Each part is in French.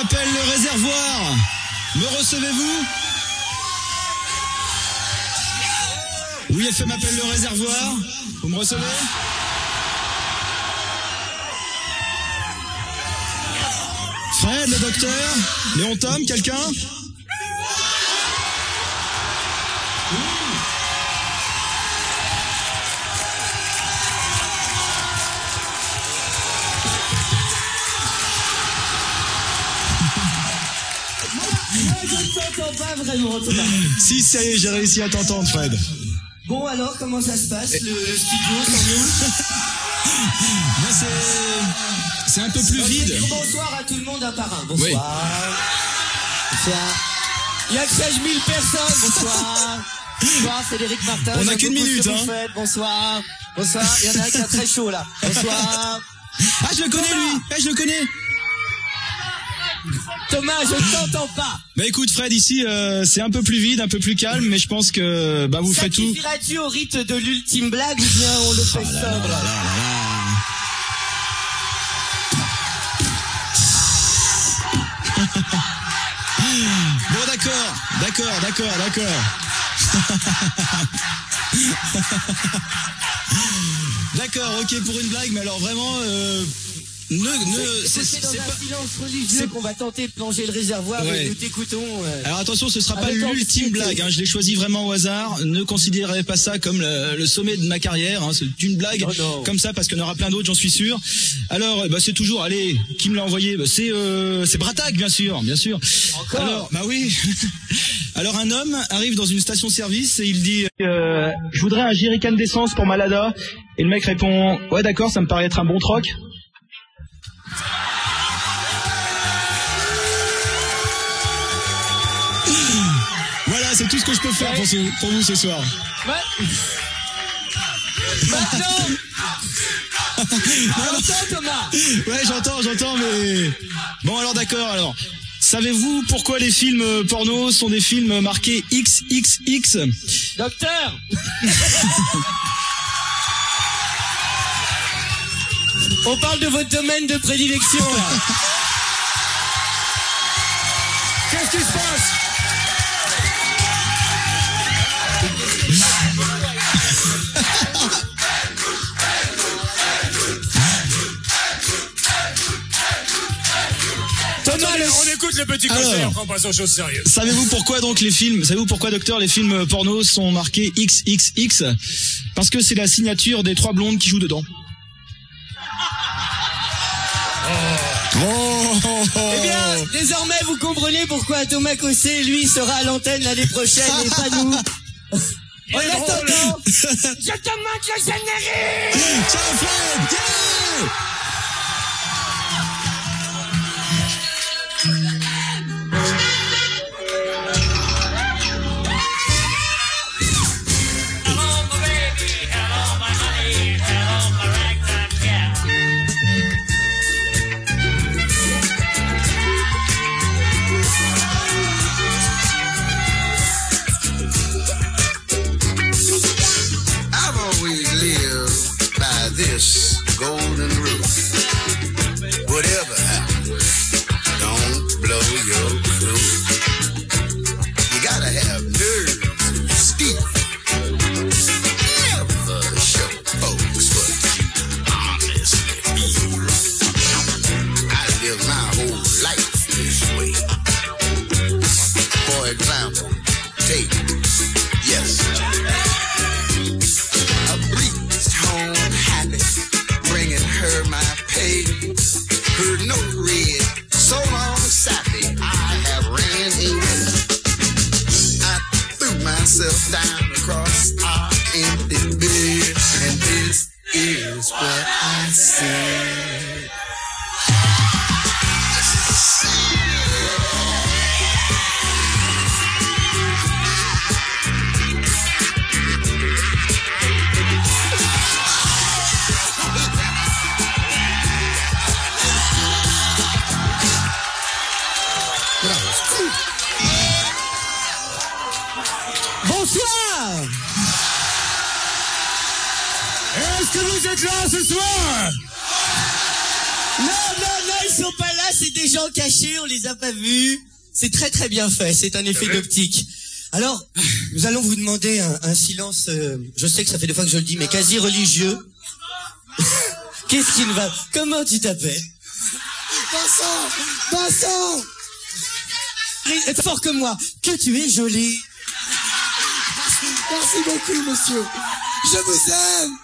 m'appelle le réservoir. Me recevez-vous? Oui, FM m'appelle le réservoir. Vous me recevez? Fred, le docteur? Léon Tom, quelqu'un? Je ne t'entends pas vraiment, Thomas. Si, ça y est, j'ai réussi à t'entendre, Fred. Bon, alors, comment ça se passe, le studio, sans nous? C'est un peu plus vide. Bonsoir à tout le monde un par un. Bonsoir. Oui. Bonsoir. Il y a que 16 000 personnes. Bonsoir. Bonsoir, Frédéric Martin. On n'a qu'une minute, hein. Bonsoir. Bonsoir. Il y en a un qui a très chaud, là. Bonsoir. Ah, je le connais, lui. Je le connais. Thomas, je ne t'entends pas. Bah écoute, Fred, ici, c'est un peu plus vide, un peu plus calme, mais je pense que bah vous faites tout. Sacrifieras-tu au rite de l'ultime blague ou bien on le fait sobre? Bon, d'accord. D'accord, ok, pour une blague, mais alors vraiment, c'est dans un silence religieux qu'on va tenter de plonger le réservoir et nous t'écoutons. Alors attention, ce sera pas l'ultime blague, hein, je l'ai choisi vraiment au hasard. Ne considérez pas ça comme le sommet de ma carrière, hein, c'est une blague comme ça parce qu'il y en aura plein d'autres, j'en suis sûr. Alors, bah, c'est toujours, allez, qui me l'a envoyé? Bah, c'est Brataque, bien sûr. Encore? Alors, bah oui. Alors un homme arrive dans une station-service et il dit je voudrais un jerrycan d'essence pour ma Lada. Et le mec répond ouais d'accord, ça me paraît être un bon troc. Voilà, c'est tout ce que je peux faire pour vous ce soir. Maintenant. J'entends, Thomas. Ouais, j'entends, mais bon alors d'accord alors. Savez-vous pourquoi les films porno sont des films marqués XXX? Docteur. On parle de votre domaine de prédilection, là. Qu'est-ce qui se passe? Thomas, on écoute le petit conseil, après on passe aux choses sérieuses. Savez-vous pourquoi docteur, les films porno sont marqués XXX? Parce que c'est la signature des 3 blondes qui jouent dedans. Eh bien, désormais, vous comprenez pourquoi Thomas Cossé, lui, sera à l'antenne l'année prochaine et pas nous. En attendant, je te montre le générique. Ciao Fred, yeah. This golden rule. Whatever happens, don't blow your cool. You gotta have nerves and steel. Never show folks what you honestly feel. I live my whole life this way. For example, take yesterday. A breeze home happy, bringing her my pay. Heard no red, so long sappy, I have ran away. I threw myself down across our empty bed, and this is what I said. Bonsoir. Est-ce que vous êtes là ce soir? Non, ils sont pas là c'est des gens cachés, on les a pas vus. C'est très très bien fait, c'est un effet d'optique. Alors, nous allons vous demander un silence, je sais que ça fait des fois que je le dis, mais quasi religieux. Qu'est-ce qui ne va... Comment tu t'appelles? Vincent! Vincent! Fort comme moi, que tu es joli. Merci beaucoup, monsieur. Je vous aime.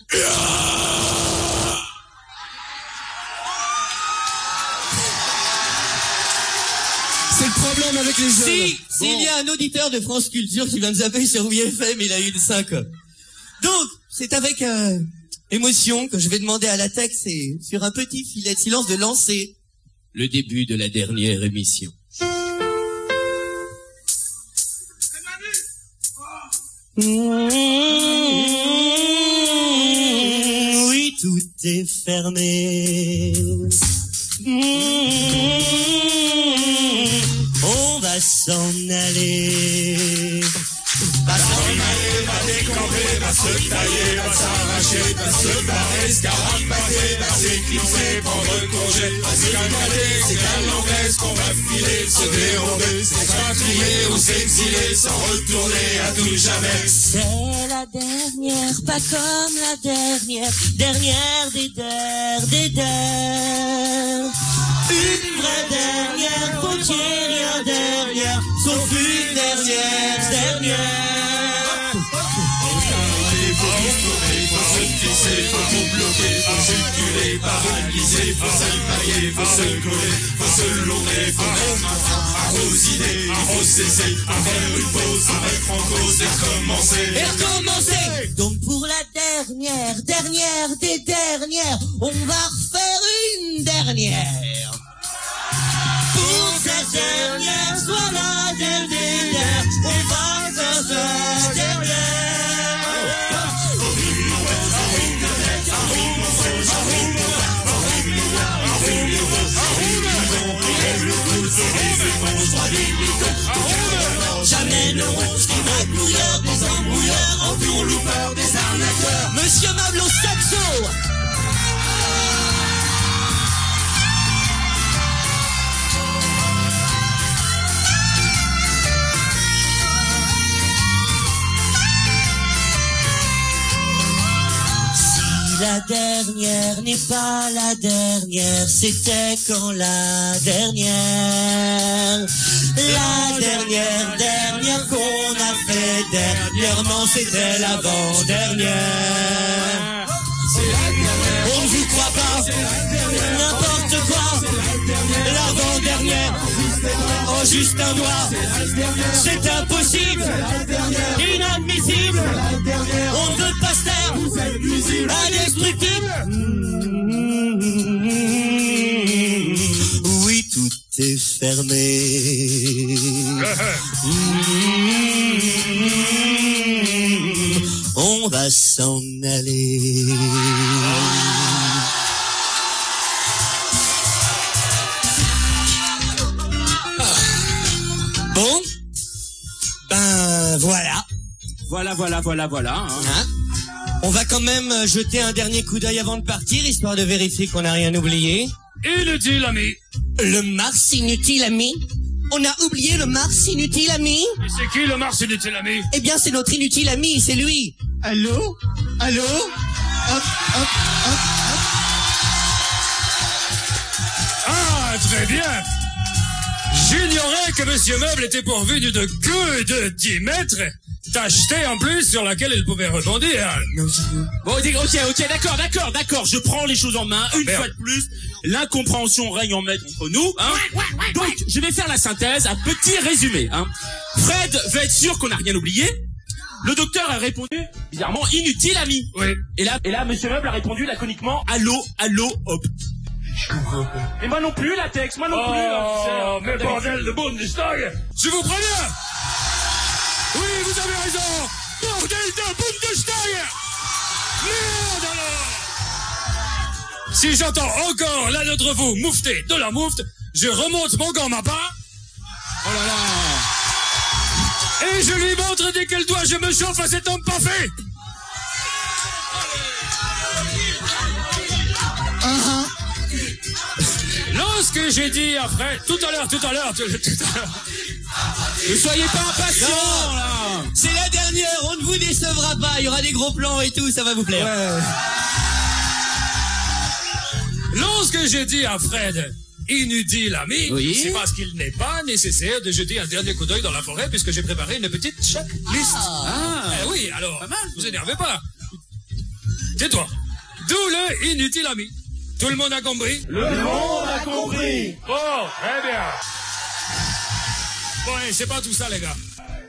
C'est le problème avec les jeunes. S'il y a un auditeur de France Culture qui vient de zapper sur WFM, il a eu le 5. Donc, c'est avec émotion que je vais demander à la Tex et sur un petit filet de silence de lancer le début de la dernière émission. Oui, tout est fermé. On va s'en aller. Va décamper, va se tailler, va s'arracher, va se barrer, scarapater, va s'éclipser, prendre congé, va s'escalader, c'est à l'anglaise qu'on va filer, se dérober, s'expatrier ou s'exiler, sans retourner à tout jamais. C'est la dernière, pas comme la dernière, dernière des dernières. Une vraie dernière, faut qu'il y ait rien derrière, sauf une dernière. Faut tout bloquer, faut circuler, paralyser, faut s'alpaguer, faut se coller, faut se lourder, faut mettre un frein à vos idées, il faut cesser, à faire une pause, à mettre en cause et recommencer. Donc pour la dernière des dernières, on va refaire une dernière. Pour cette dernière, soit la dernière, on va faire cette dernière. Jamais ne ronge des magouilleurs, des embrouilleurs, entourloupeurs, des arnaqueurs. Monsieur Mable au saxo. La dernière n'est pas la dernière, c'était quand la dernière qu'on a fait dernièrement, c'était l'avant-dernière. On ne vous croit pas, n'importe quoi, l'avant-dernière, oh juste un doigt, c'est impossible, inadmissible, on ne veut pas se taire, indestructible. Oui, tout est fermé. On va s'en aller. Bon, ben voilà. Voilà. Hein? On va quand même jeter un dernier coup d'œil avant de partir, histoire de vérifier qu'on n'a rien oublié. Inutile, ami. Le Mars inutile, ami? On a oublié le Mars inutile, ami? Et c'est qui le Mars inutile, ami? Eh bien, c'est notre inutile ami, c'est lui. Allô? Allô? Hop. Ah, très bien. J'ignorais que Monsieur Meuble était pourvu d'une queue de 10 mètres, tachetée en plus, sur laquelle il pouvait rebondir. Bon, ok, d'accord, je prends les choses en main, une fois de plus, l'incompréhension règne en maître entre nous, hein. Donc, je vais faire la synthèse, un petit résumé, hein. Fred veut être sûr qu'on n'a rien oublié. Le docteur a répondu, bizarrement, inutile, ami. Oui. Et là, Monsieur Meuble a répondu laconiquement, allô, hop. Je comprends pas. Et moi non plus, la texte, moi non plus. Oh, mais bordel de Bundestag. Je vous préviens. Oui, vous avez raison. Bordel de Bundestag. Merde alors. Si j'entends encore l'un d'entre vous moufter de la moufte, je remonte mon gant ma part. Oh là là. Et je lui montre dès quel doigt je me chauffe à cet homme pas fait. Lorsque j'ai dit à Fred, tout à l'heure. Ne soyez pas impatients, là. C'est la dernière, on ne vous décevra pas, il y aura des gros plans et tout, ça va vous plaire. Ouais. Lorsque j'ai dit à Fred, inutile ami, Oui. c'est parce qu'il n'est pas nécessaire de jeter un dernier coup d'œil dans la forêt puisque j'ai préparé une petite checklist. Oui, alors, pas mal, vous énervez pas. Tais-toi. D'où le inutile ami. Tout le monde a compris? Le monde a compris. Bon, très bien. Bon, c'est pas tout ça, les gars.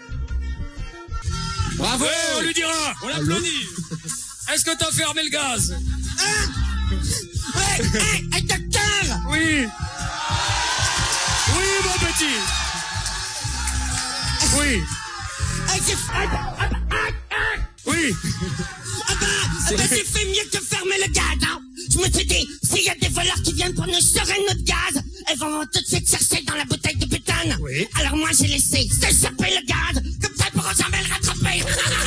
Bravo. Ouais, on lui dira. On l'applaudit. Est-ce que t'as fermé le gaz? Ouais, docteur! Oui. Oui, mon petit. Oui. Oui. J'ai fait mieux que fermer le gaz, hein. Je me suis dit, s'il y a des voleurs qui viennent pour nous serrer notre gaz, elles vont tout de suite chercher dans la bouteille de butane. Oui. Alors moi, j'ai laissé s'échapper le gaz, comme ça, ils pourront jamais le rattraper.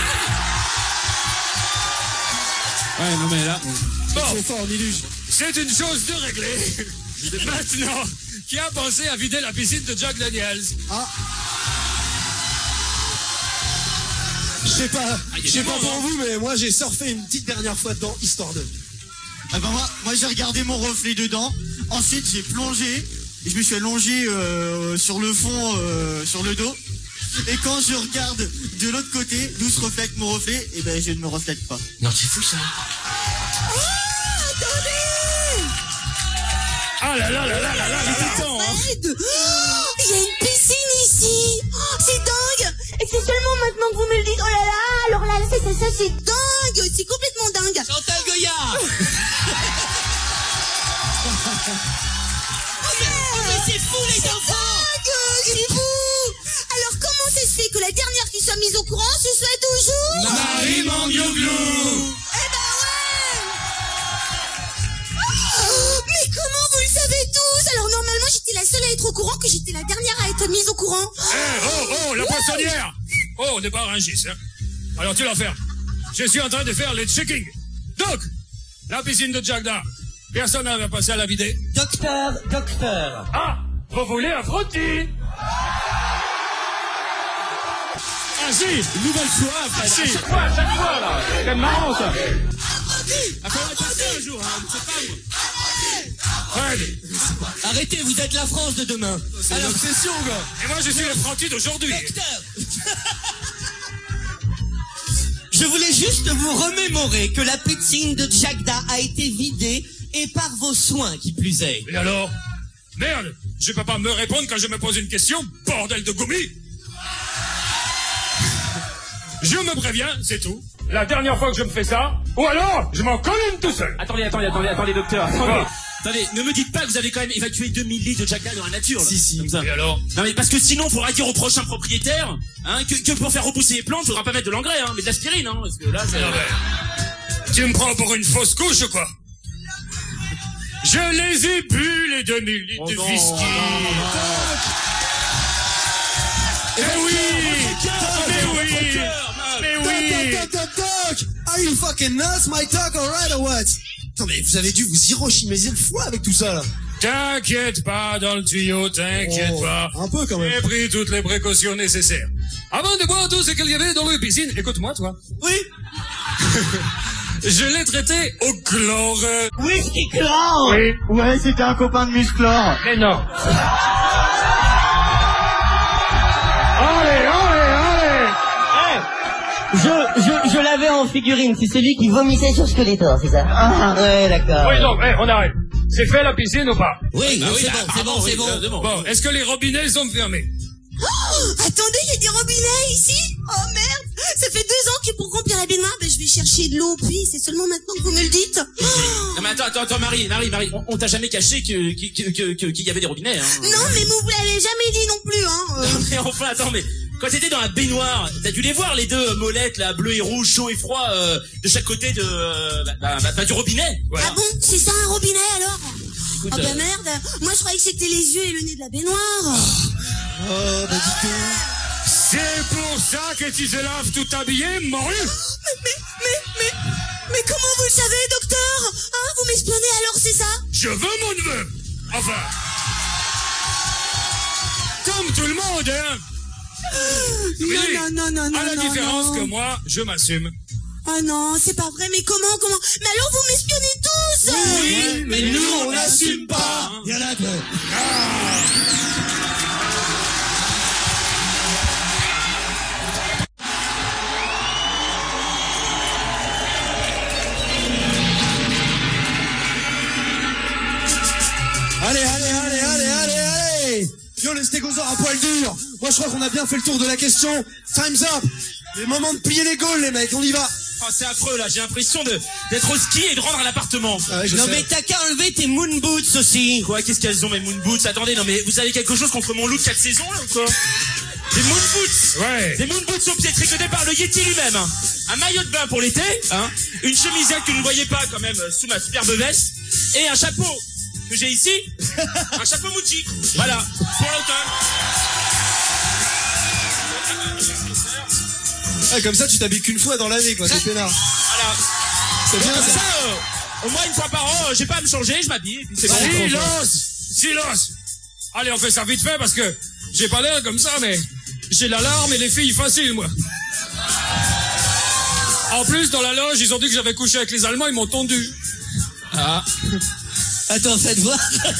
Ouais, non mais là... Bon, C'est fort, Niluge. c'est une chose de régler. Maintenant, qui a pensé à vider la piscine de Jack Daniels? Je sais pas pour vous, mais moi j'ai surfé une petite dernière fois dedans, histoire de... Ah ben moi j'ai regardé mon reflet dedans, ensuite j'ai plongé, et je me suis allongé sur le fond, sur le dos, et quand je regarde de l'autre côté, d'où se reflète mon reflet, et ben je ne me reflète pas. Non, c'est fou, ça. Ah là là là là là là là là. Fred, il y a une piscine ici. Oh, c'est dingue. Et c'est seulement maintenant que vous me le dites. Oh là là, alors là, ça, c'est dingue. C'est complètement dingue. Chantal Goya. Mais c'est fou, les enfants. C'est fou. Alors comment ça se fait que la dernière qui soit mise au courant, ce soit toujours Marie Mandioglou. Eh ben ouais. Oh, mais comment vous le savez tous? Alors normalement j'étais la seule à être au courant, que j'étais la dernière à être mise au courant. Oh, la poissonnière. Oh, on n'est pas Rungis, hein. Alors tu la fermes. Je suis en train de faire le checking. Donc, la piscine de Jagda. Personne n'avait passé à la vider. Docteur. Ah, vous voulez un frottis? Ah si, Nouvelle fois, Fred. si. Chaque fois, là. C'est marrant, ça. Ah, faudrait passer un jour, hein, c'est pas moi. Fred. Arrêtez, vous êtes la France de demain. C'est une obsession, gars. Et moi je suis le frottis d'aujourd'hui. Docteur. Je voulais juste vous remémorer que la piscine de Jagda a été vidée, et par vos soins, qui plus est. Et alors? Merde, je peux pas me répondre quand je me pose une question, bordel de gommi. Je me préviens, c'est tout. La dernière fois que je me fais ça, ou alors, je m'en colle une tout seul. Attendez, docteur. Attendez, ne me dites pas que vous avez quand même évacué 2000 litres de Jagda dans la nature. Là. Si. Comme ça. Et alors? Non mais parce que sinon, faudra dire au prochain propriétaire hein, que pour faire repousser les plantes, faudra pas mettre de l'engrais, hein, mais de l'aspirine, hein, parce que là, c'est... Ah ben, tu me prends pour une fausse couche ou quoi? Je les ai bu, les 2000 litres de whisky. Mais oui. Doc, are you fucking nuts, my dog, alright or what? Attends, mais vous avez dû vous hiroshimiser le foie avec tout ça, là. T'inquiète pas dans le tuyau, t'inquiète pas. Un peu, quand même. J'ai pris toutes les précautions nécessaires. Avant de boire tout ce qu'il y avait dans la piscine, écoute-moi, toi. Oui. Je l'ai traité au chlore. Whisky chlore. Oui, ouais, c'était un copain de Musclor. Mais non. Je l'avais en figurine, c'est celui qui vomissait sur Skeletor, c'est ça? Ah, ouais, d'accord. Oui, donc, on arrête. C'est fait la piscine ou pas? Oui, c'est bon. Bon, est-ce que les robinets sont fermés? Oh, attendez, il y a des robinets ici. Oh merde, ça fait 2 ans que pour remplir la baignoire, je vais chercher de l'eau au puits. C'est seulement maintenant que vous me le dites. Non mais attends, Marie, on t'a jamais caché qu'il y avait des robinets, hein. Non, mais vous l'avez jamais dit non plus, hein. Mais enfin, attends, mais quand t'étais dans la baignoire, t'as dû les voir les deux molettes, là, bleu et rouge, chaud et froid, de chaque côté du robinet. Voilà. Ah bon, c'est ça un robinet alors? Écoute, Oh bah merde, moi je croyais que c'était les yeux et le nez de la baignoire. Oh, bah dis donc. C'est pour ça que tu te laves tout habillé, morue? Mais comment vous le savez, docteur? Hein, vous m'espionnez alors, c'est ça? Je veux mon neveu. Enfin. Comme tout le monde, hein. Oui. Non, à la différence non. que moi, je m'assume. Ah non, c'est pas vrai, mais comment? Mais alors vous m'espionnez tous? Oui, mais nous, on n'assume pas. Il y en a deux. Allez. Yo, les stégosaures à poil dur. Moi, je crois qu'on a bien fait le tour de la question. Time's up. Les moments de plier les gaules, les mecs. On y va. Oh, c'est affreux, là. J'ai l'impression d'être au ski et de rendre à l'appartement. Ah ouais, Non, mais t'as qu'à enlever tes moon boots aussi. Quoi? Qu'est-ce qu'elles ont, mes moon boots? Attendez, non, mais vous avez quelque chose contre mon look 4 saisons, là, ou quoi? Des moon boots. Ouais. Des moon boots au pied, tricotés par le Yeti lui-même, hein. Un maillot de bain pour l'été, hein. Une chemisette que vous ne voyez pas, quand même, sous ma superbe veste. Et un chapeau que j'ai ici. Un chapeau Muji. Voilà. Pour l'automne. Ah, comme ça, tu t'habilles qu'une fois dans l'année, quoi. C'est peinard. Voilà. C'est bien, Comme ça. ça, au moins une fois par an, j'ai pas à me changer, je m'habille, et puis c'est bon. Silence. Allez, on fait ça vite fait parce que j'ai pas l'air comme ça, mais j'ai l'alarme et les filles faciles, moi. En plus, dans la loge, ils ont dit que j'avais couché avec les Allemands, ils m'ont tondu. Ah. Attends, faites voir.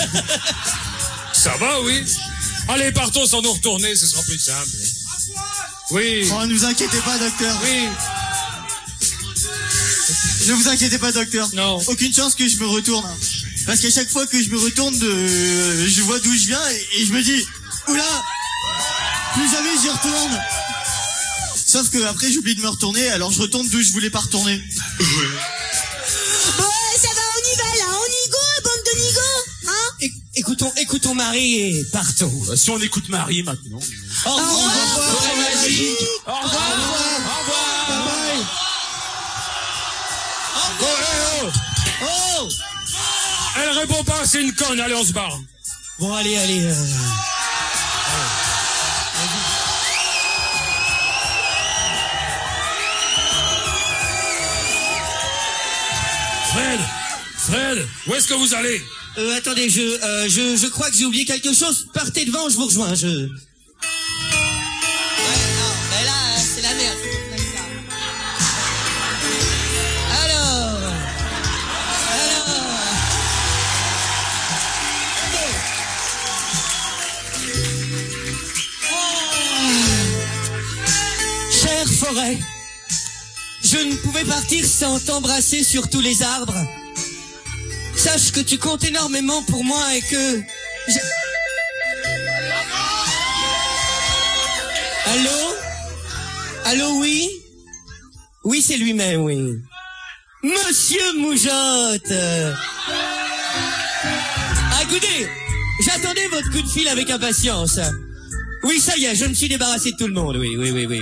Ça va, oui. Allez, partons sans nous retourner, ce sera plus simple. Oui. Oh, ne vous inquiétez pas, docteur. Oui. Ne vous inquiétez pas, docteur. Non. Aucune chance que je me retourne. Hein. Parce qu'à chaque fois que je me retourne, je vois d'où je viens et je me dis, oula, plus jamais j'y retourne. Sauf que après j'oublie de me retourner, alors je retourne d'où je voulais pas retourner. Bon, ça va, on y va là, on y go, bande de nigos, hein? Écoutons Marie et partons. Si on écoute Marie maintenant. Au revoir. Forêt magique. Au revoir. Au revoir. Oh. Elle répond pas, c'est une conne, allez, on se barre. Bon, allez. Fred, où est-ce que vous allez? Attendez, je crois que j'ai oublié quelque chose. Partez devant, je vous rejoins, Ouais, non, mais là, c'est la merde, c'est comme ça. Alors. Chère forêt, je ne pouvais partir sans t'embrasser sur tous les arbres. Sache que tu comptes énormément pour moi et que... Allô, oui? Oui, c'est lui-même, oui. Monsieur Moujotte. Ah, écoutez, j'attendais votre coup de fil avec impatience. Oui, ça y est, je me suis débarrassé de tout le monde, oui.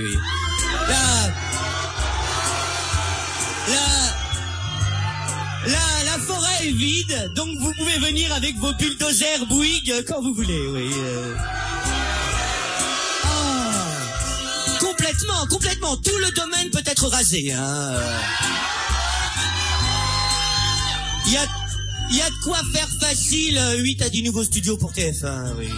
La forêt est vide, donc vous pouvez venir avec vos bulldozers Bouygues quand vous voulez, oui. Complètement, tout le domaine peut être rasé, hein. Il y a de quoi faire facile 8 à 10 nouveaux studios pour TF1, oui.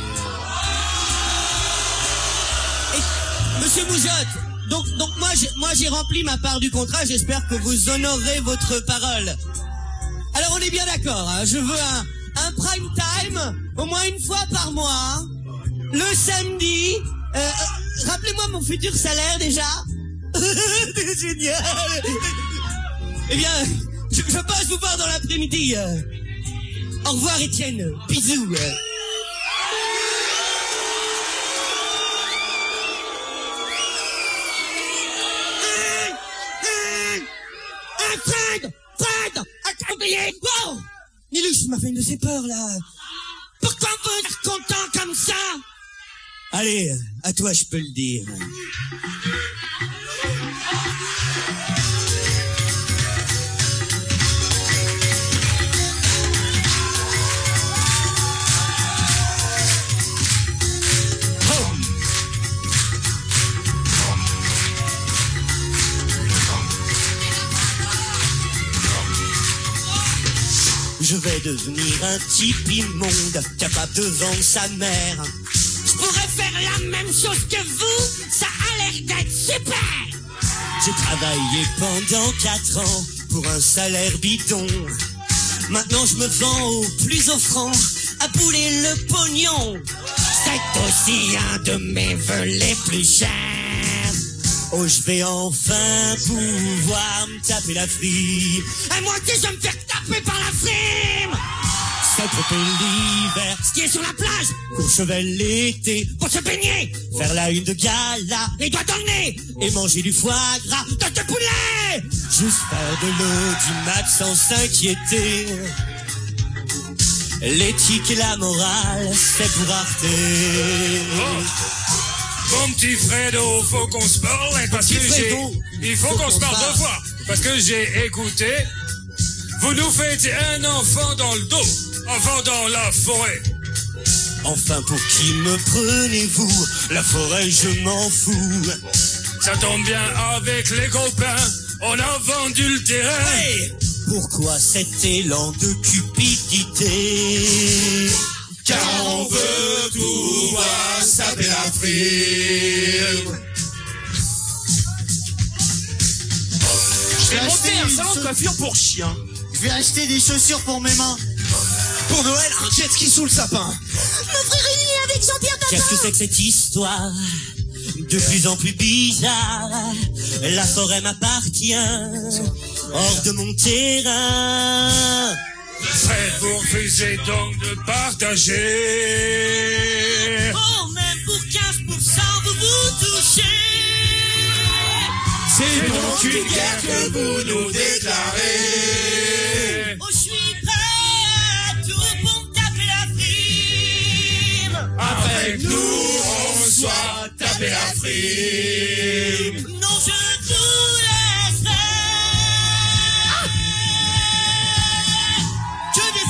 Et, Monsieur Moujotte, donc moi j'ai rempli ma part du contrat, j'espère que vous honorerez votre parole. Alors on est bien d'accord, hein, je veux un prime time, au moins une fois par mois, le samedi. Rappelez-moi mon futur salaire déjà. C'est génial. Eh bien, je passe vous voir dans l'après-midi. Au revoir Étienne, bisous. Fred, wow. Nilus m'a fait une de ses peurs là. Pourquoi vous êtes content comme ça? Allez, à toi je peux le dire. Je vais devenir un type immonde, capable de vendre sa mère. Je pourrais faire la même chose que vous, ça a l'air d'être super. J'ai travaillé pendant 4 ans pour un salaire bidon. Maintenant je me vends au plus offrant, à bouler le pognon. C'est aussi un de mes vœux les plus chers. Oh, je vais enfin pouvoir me taper la frime. Et moi qui je me faire taper par la frime. S'attraper l'hiver, skier sur la plage, Courchevel l'été, pour se baigner, faire la une de gala, les doigts dans le nez, et manger du foie gras, de poulet. Juste faire de l'audimat sans s'inquiéter. L'éthique et la morale, c'est pour Arte. Oh. Mon petit Fredo, faut qu'on se parle, parce que il faut qu'on se parle 2 fois. Parce que j'ai écouté, vous nous faites un enfant dans le dos, enfant dans la forêt. Enfin, pour qui me prenez-vous? La forêt, je m'en fous. Ça tombe bien avec les copains, on a vendu le terrain. Hey, pourquoi cet élan de cupidité? Car on veut tout voir, saper la frime. Je vais monter un salon de coiffure pour chiens. Je vais acheter des chaussures pour mes mains. Pour Noël, un jet ski sous le sapin. M'offrir une nuit avec Jean-Pierre Papin. Qu'est-ce que c'est que cette histoire? De plus en plus bizarre. La forêt m'appartient, hors de mon terrain. Fred, vous refusez donc de partager. Oh, même pour 15%, vous vous touchez. C'est donc une guerre que vous nous déclarez. Oh, je suis prêt à tout pour me taper la frime. Après que nous, on soit tapé la frime. Non, je vous laisserai. Que des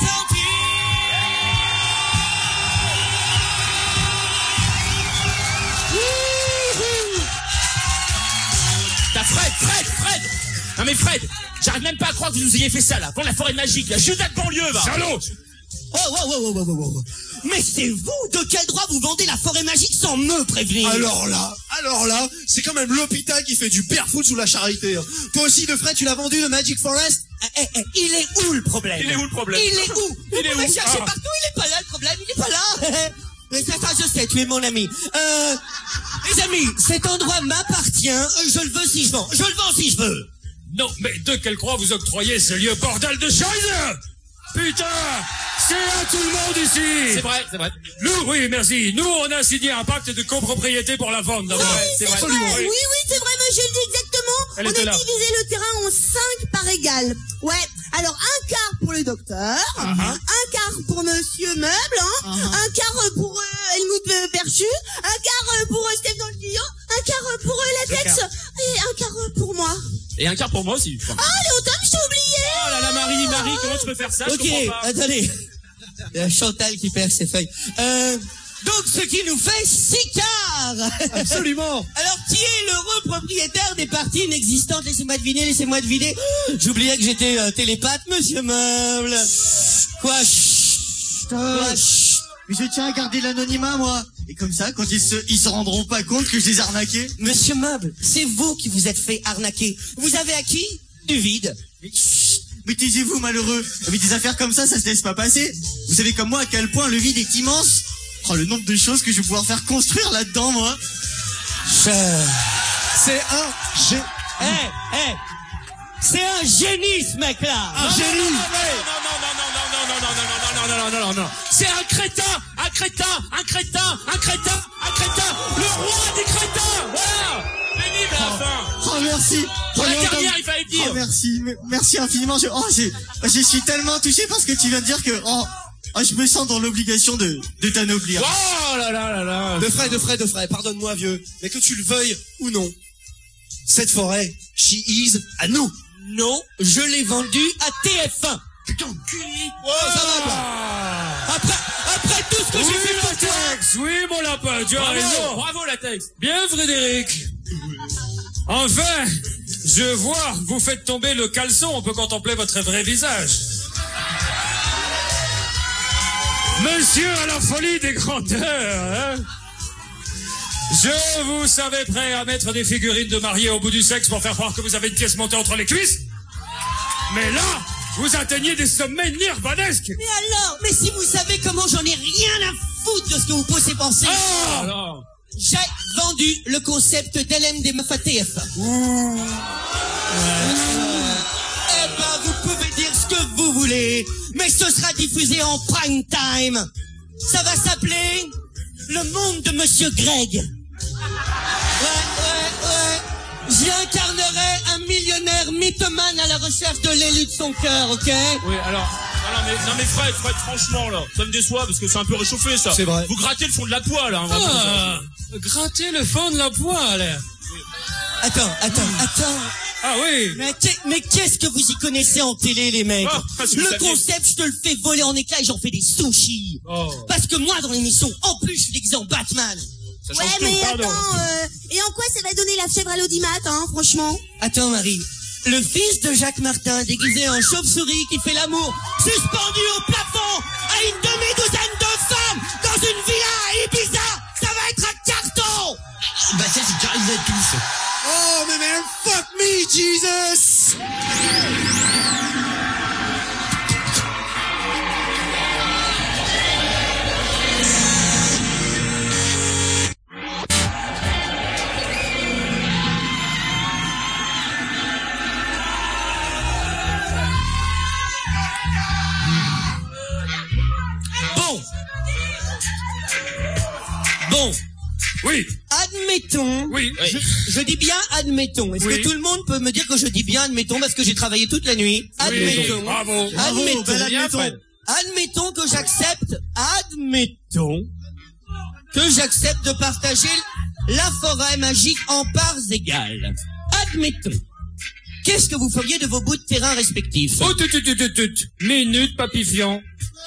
T'as Fred. Non mais Fred, j'arrive même pas à croire que vous nous ayez fait ça là, pour la forêt magique, là, juste à banlieue, va. Salaud! Oh. Mais c'est vous? De quel droit vous vendez la forêt magique sans me prévenir? Alors là, c'est quand même l'hôpital qui fait du barefoot sous la charité. Toi aussi, de Fred, tu l'as vendu le Magic Forest? Il est où le problème? Il est où le problème? Il est où? Vous Il est pouvez où? chercher Ah. partout, il est pas là le problème, il est pas là. Mais ça, je sais, tu es mon ami. Les amis, cet endroit m'appartient, je le veux si je vends, je le vends si je veux. Non, mais de quelle croix vous octroyez ce lieu bordel de Scheiße? Putain! C'est à tout le monde ici! C'est vrai. Nous, oui, merci. Nous, on a signé un pacte de copropriété pour la vente, d'abord. Oui, c'est vrai. Oui, c'est vrai, mais je le dis exactement. Elle On était a là. divisé le terrain en 5 par égal. Ouais. Alors, un quart pour le docteur, un quart pour Monsieur Meuble, un quart pour Helmut Berchu, un quart pour Steph dans le tuyau, un quart pour Latex, et un quart pour moi. Et un quart pour moi aussi. Ah, Léotam, je t'ai oublié. Oh là là, Marie, comment tu peux faire ça? Je Ok, comprends pas. attendez. Il y a Chantal qui perd ses feuilles. Donc, ce qui nous fait 6 quarts. Absolument. Alors, qui est l'heureux propriétaire des parties inexistantes? Laissez-moi deviner. J'oubliais que j'étais télépathe, Monsieur Meuble. Quoi? Mais je tiens à garder l'anonymat, moi. Et comme ça, quand ils se rendront pas compte que je les ai arnaqués. Monsieur Meuble, c'est vous qui vous êtes fait arnaquer. Vous avez acquis du vide. Mais taisez-vous, malheureux. Mais des affaires comme ça se laisse pas passer. Vous savez comme moi à quel point le vide est immense. Oh, le nombre de choses que je vais pouvoir faire construire là-dedans, moi. C'est un C'est un génie, ce mec-là. Un génie. Non. C'est un crétin. Le roi des crétins. Voilà. Pénible à la fin. Oh, merci. Pour la Oh, dernière, il fallait le dire. Oh, merci infiniment. Je suis tellement touché par ce que tu viens de dire que, je me sens dans l'obligation de t'anoblir. Oh là. De Fred, pardonne-moi, vieux. Mais que tu le veuilles ou non, cette forêt, she is à nous. Non, je l'ai vendu à TF1. Putain, enculé. Ça va pas. Après tout ce que j'ai fait pour toi. Latex, oui, mon lapin, tu as raison. Bravo, Latex. Bien, Frédéric. Enfin, je vois, vous faites tomber le caleçon, on peut contempler votre vrai visage. Monsieur à la folie des grandeurs, hein? Je vous savais prêt à mettre des figurines de mariés au bout du sexe pour faire croire que vous avez une pièce montée entre les cuisses. Mais là, vous atteignez des sommets nirvanesques. Mais alors, mais si vous savez comment j'en ai rien à foutre de ce que vous pensez penser. Ah alors. J'ai vendu le concept d'LM des meufs à TF1. Eh ben, vous pouvez dire ce que vous voulez, mais ce sera diffusé en prime time. Ça va s'appeler Le Monde de Monsieur Greg. Ouais. J'incarnerai un millionnaire mythomane à la recherche de l'élu de son cœur, ok? Oui, alors... Non mais Fred, franchement là, ça me déçoit parce que c'est un peu réchauffé ça. C'est vrai. Vous grattez le fond de la poêle, hein. Gratter le fond de la poêle. Attends. Ah oui. Mais qu'est-ce que vous y connaissez en télé, les mecs? Si vous Le saviez. concept, je te le fais voler en éclats et j'en fais des sushis. Parce que moi, dans l'émission, en plus, je suis déguisé en Batman. Ça Ouais, change tout, mais pardon. attends, et en quoi ça va donner la fièvre à l'audimat, hein, franchement? Attends, Marie. Le fils de Jacques Martin, déguisé en chauve-souris qui fait l'amour, suspendu au plafond à une demi-douzaine de femmes dans une villa à Ibiza, ça va être un carton! Bah ça c'est Charles tous. Oh, mais man, fuck me, Jesus! Bon. Oui. Admettons. Oui. Je dis bien admettons. Est-ce que tout le monde peut me dire que je dis bien admettons parce que j'ai travaillé toute la nuit? Admettons. Bravo. Admettons que j'accepte. Admettons que j'accepte de partager la forêt magique en parts égales. Admettons. Qu'est-ce que vous feriez de vos bouts de terrain respectifs? Oh, minute, papifiant.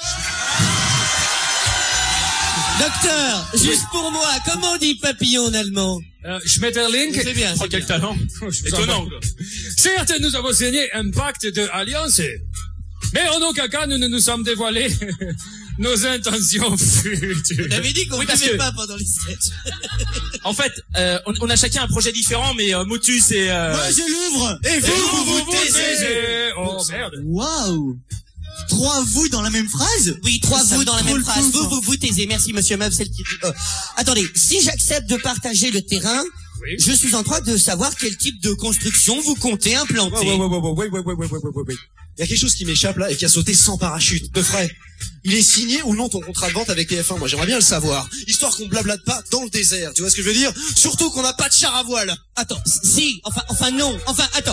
Docteur, juste pour moi, comment on dit papillon en allemand? Schmetterling. C'est bien, Oh, quel talent. Étonnant. Certes, nous avons signé un pacte d'alliance, mais en aucun cas nous ne nous sommes dévoilés nos intentions futures. Vous avez dit qu'on ne parce savait que- pas pendant les sketchs. En fait, on a chacun un projet différent, mais Motus et... Moi, je l'ouvre. Et vous taisez. Oh merde. Waouh. 3 vous dans la même phrase? Oui, 3 Ça vous me dans la trouve même phrase. le coup, Vous taisez. Merci, monsieur Meuf, celle qui... Attendez, si j'accepte de partager le terrain, Oui. je suis en droit de savoir quel type de construction vous comptez implanter. Ouais. Il y a quelque chose qui m'échappe là et qui a sauté sans parachute. De frais. Il est signé ou non ton contrat de vente avec TF1? Moi, j'aimerais bien le savoir. Histoire qu'on blablate pas dans le désert. Tu vois ce que je veux dire? Surtout qu'on n'a pas de char à voile. Attends, si, enfin non, attends.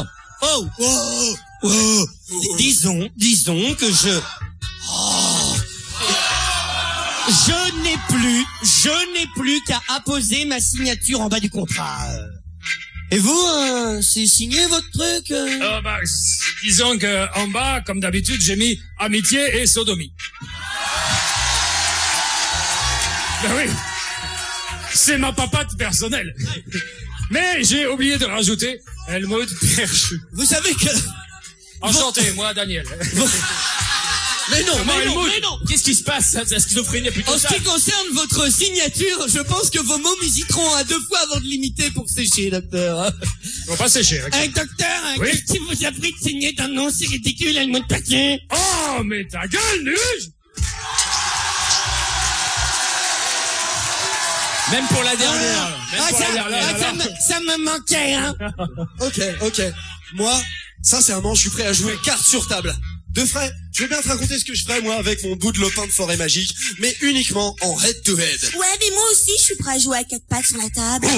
Disons que je n'ai plus qu'à apposer ma signature en bas du contrat. Et vous, c'est signé votre truc? Disons que en bas, comme d'habitude, j'ai mis amitié et sodomie. Ben oui, c'est ma papate personnelle. Mais j'ai oublié de rajouter Helmut Perchu. Vous savez que... Enchanté, moi, Daniel. Mais non. Qu'est-ce qui se passe? La schizophrénie est plutôt En ce ça. qui concerne votre signature, je pense que vos mots hésiteront à 2 fois avant de l'imiter pour sécher, docteur. On va pas sécher. Ok. Docteur, Oui. qu'est-ce qui vous a pris de signer un nom si ridicule, Helmut Perchu? Oh, mais ta gueule, nuge! Même pour la dernière. Ça me manquait, hein. Ok. Moi, sincèrement, je suis prêt à jouer carte sur table. De frais, je vais bien te raconter ce que je ferais, moi, avec mon bout de lopin de forêt magique, mais uniquement en head-to-head. Ouais, mais moi aussi, je suis prêt à jouer à 4 pattes sur la table.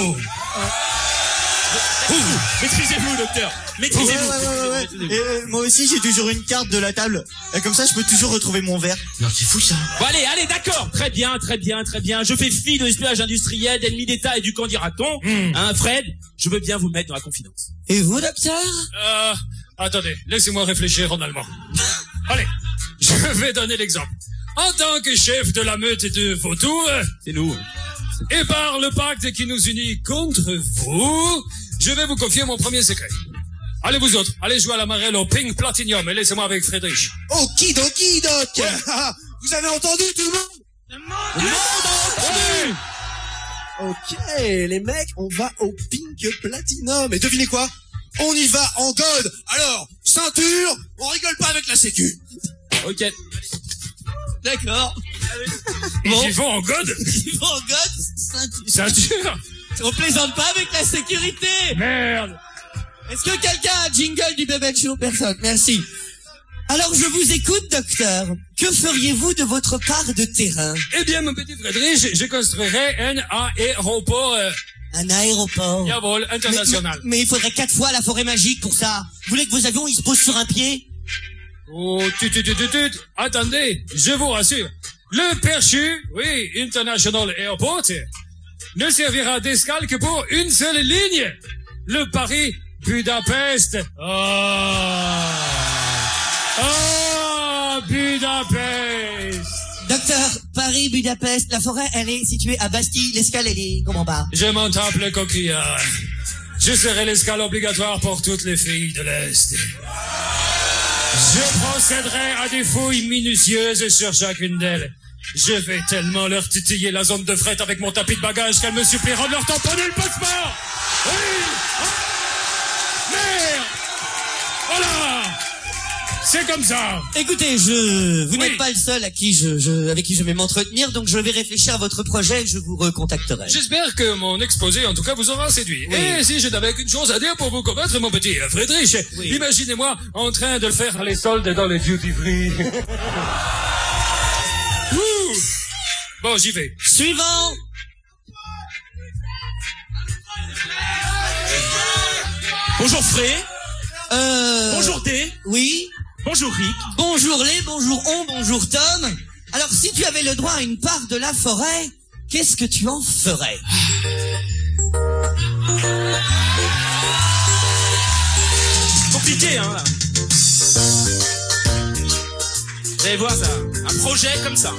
Maîtrisez-vous, docteur. Maîtrisez-vous. Ouais. Et moi aussi, j'ai toujours une carte de la table. Et comme ça, je peux toujours retrouver mon verre. Non, c'est fou ça. Bon, allez, d'accord. Très bien. Je fais fi de l'espionnage industriel, d'ennemis d'État et du camp d'Iraton. Hein, Fred, je veux bien vous mettre dans la confidence. Et vous, docteur? Attendez, laissez-moi réfléchir en allemand. Allez, je vais donner l'exemple. En tant que chef de la meute de vautours, C'est nous. et par le pacte qui nous unit contre vous, je vais vous confier mon premier secret. Allez vous autres, allez jouer à la marelle au Pink Platinum et laissez-moi avec Friedrich. Okidoki, doc. Vous avez entendu tout le monde? Le monde a entendu. Ok, les mecs, on va au Pink Platinum. Et devinez quoi? On y va en god. Alors, ceinture, on rigole pas avec la sécu. Ok. D'accord. Bon. Ils vont en god? Ils vont en god, Ceinture. On plaisante pas avec la sécurité. Merde. Est-ce que quelqu'un a un jingle du Bébé Show? Personne. Merci. Alors, je vous écoute, docteur. Que feriez-vous de votre part de terrain? Eh bien, mon petit Frédéric, je construirai un aéroport. Un aéroport. Jawohl, international. Mais il faudrait 4 fois la forêt magique pour ça. Vous voulez que vos avions, ils se posent sur un pied? Oh, attendez, je vous rassure. Le perchu, oui, International Airport, ne servira d'escale que pour une seule ligne. Le Paris-Budapest. Oh, Budapest. Docteur, Paris, Budapest, la forêt, elle est située à Bastille, l'escale, elle est comment bas? Je m'en tape le coquillard. Je serai l'escale obligatoire pour toutes les filles de l'Est. Je procéderai à des fouilles minutieuses sur chacune d'elles. Je vais tellement leur titiller la zone de fret avec mon tapis de bagages qu'elles me supplieront de leur tamponner le passeport. Oui. Merde. Voilà. C'est comme ça. Écoutez, vous n'êtes pas le seul avec qui je vais m'entretenir, donc je vais réfléchir à votre projet et je vous recontacterai. J'espère que mon exposé, en tout cas, vous aura séduit. Oui. Et si je n'avais qu'une chose à dire pour vous convaincre, mon petit Friedrich, imaginez-moi en train de le faire les soldes dans les duty free. Bon, j'y vais. Suivant. Bonjour Fré. Bonjour D. Oui. Bonjour Rick. Bonjour Lé, bonjour On, bonjour Tom. Alors, si tu avais le droit à une part de la forêt, qu'est-ce que tu en ferais? Compliqué, hein, là. Vous allez voir ça. Un projet comme ça.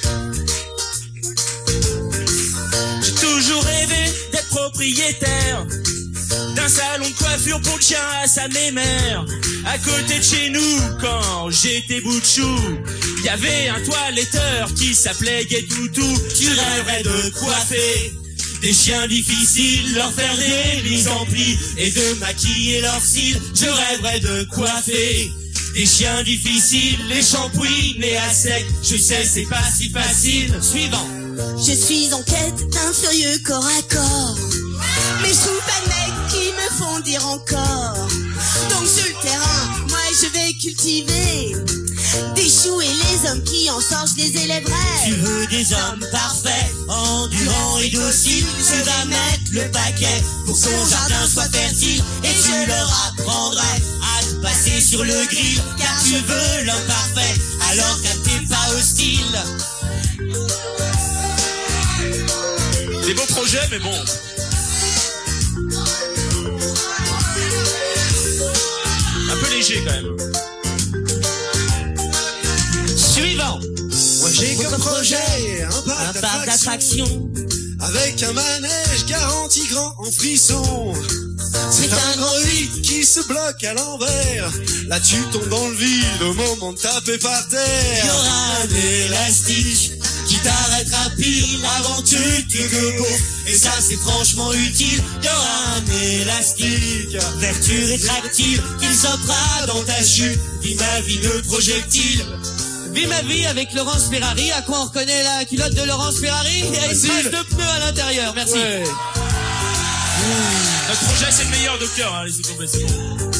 J'ai toujours rêvé d'être propriétaire d'un salon de coiffure pour le chien à sa mémère. À côté de chez nous, quand j'étais bout de chou, il y avait un toiletteur qui s'appelait Guetoutou. Tu rêverais de coiffer des chiens difficiles, leur faire des mises en pli et de maquiller leurs cils. Je rêverais de coiffer des chiens difficiles, les shampouiner à sec. Je sais, c'est pas si facile. Suivant. Je suis en quête d'un furieux corps à corps, mais je trouve pas de mecs qui me font dire encore. Donc sur le terrain, moi je vais cultiver des choux et les hommes qui en sortent, je les élèverai. Tu veux des hommes parfaits, endurants et dociles. Tu vas mettre le paquet pour que son jardin soit fertile. Et tu leur apprendrais à te passer sur le grill, car tu veux l'homme parfait, alors qu'elle t'est pas hostile. Des beaux projets, mais bon. Un peu léger quand même. Suivant. Moi j'ai comme projet un parc parc d'attraction avec un manège garanti grand en frisson. C'est un grand vide qui se bloque à l'envers. Là tu tombes dans le vide au moment de taper par terre. Il y aura un élastique qui t'arrêtera pile avant tu te gonfles. Et ça c'est franchement utile. Il y aura un élastique, vertu rétractile, qui s'opera dans ta chute. Vis ma vie de projectile. Vis ma vie avec Laurence Ferrari. À quoi on reconnaît la culotte de Laurence Ferrari? Il y a une trace de pneu à l'intérieur. Merci. Ouais. Notre projet c'est le meilleur, docteur, hein, laissez tomber, c'est bon.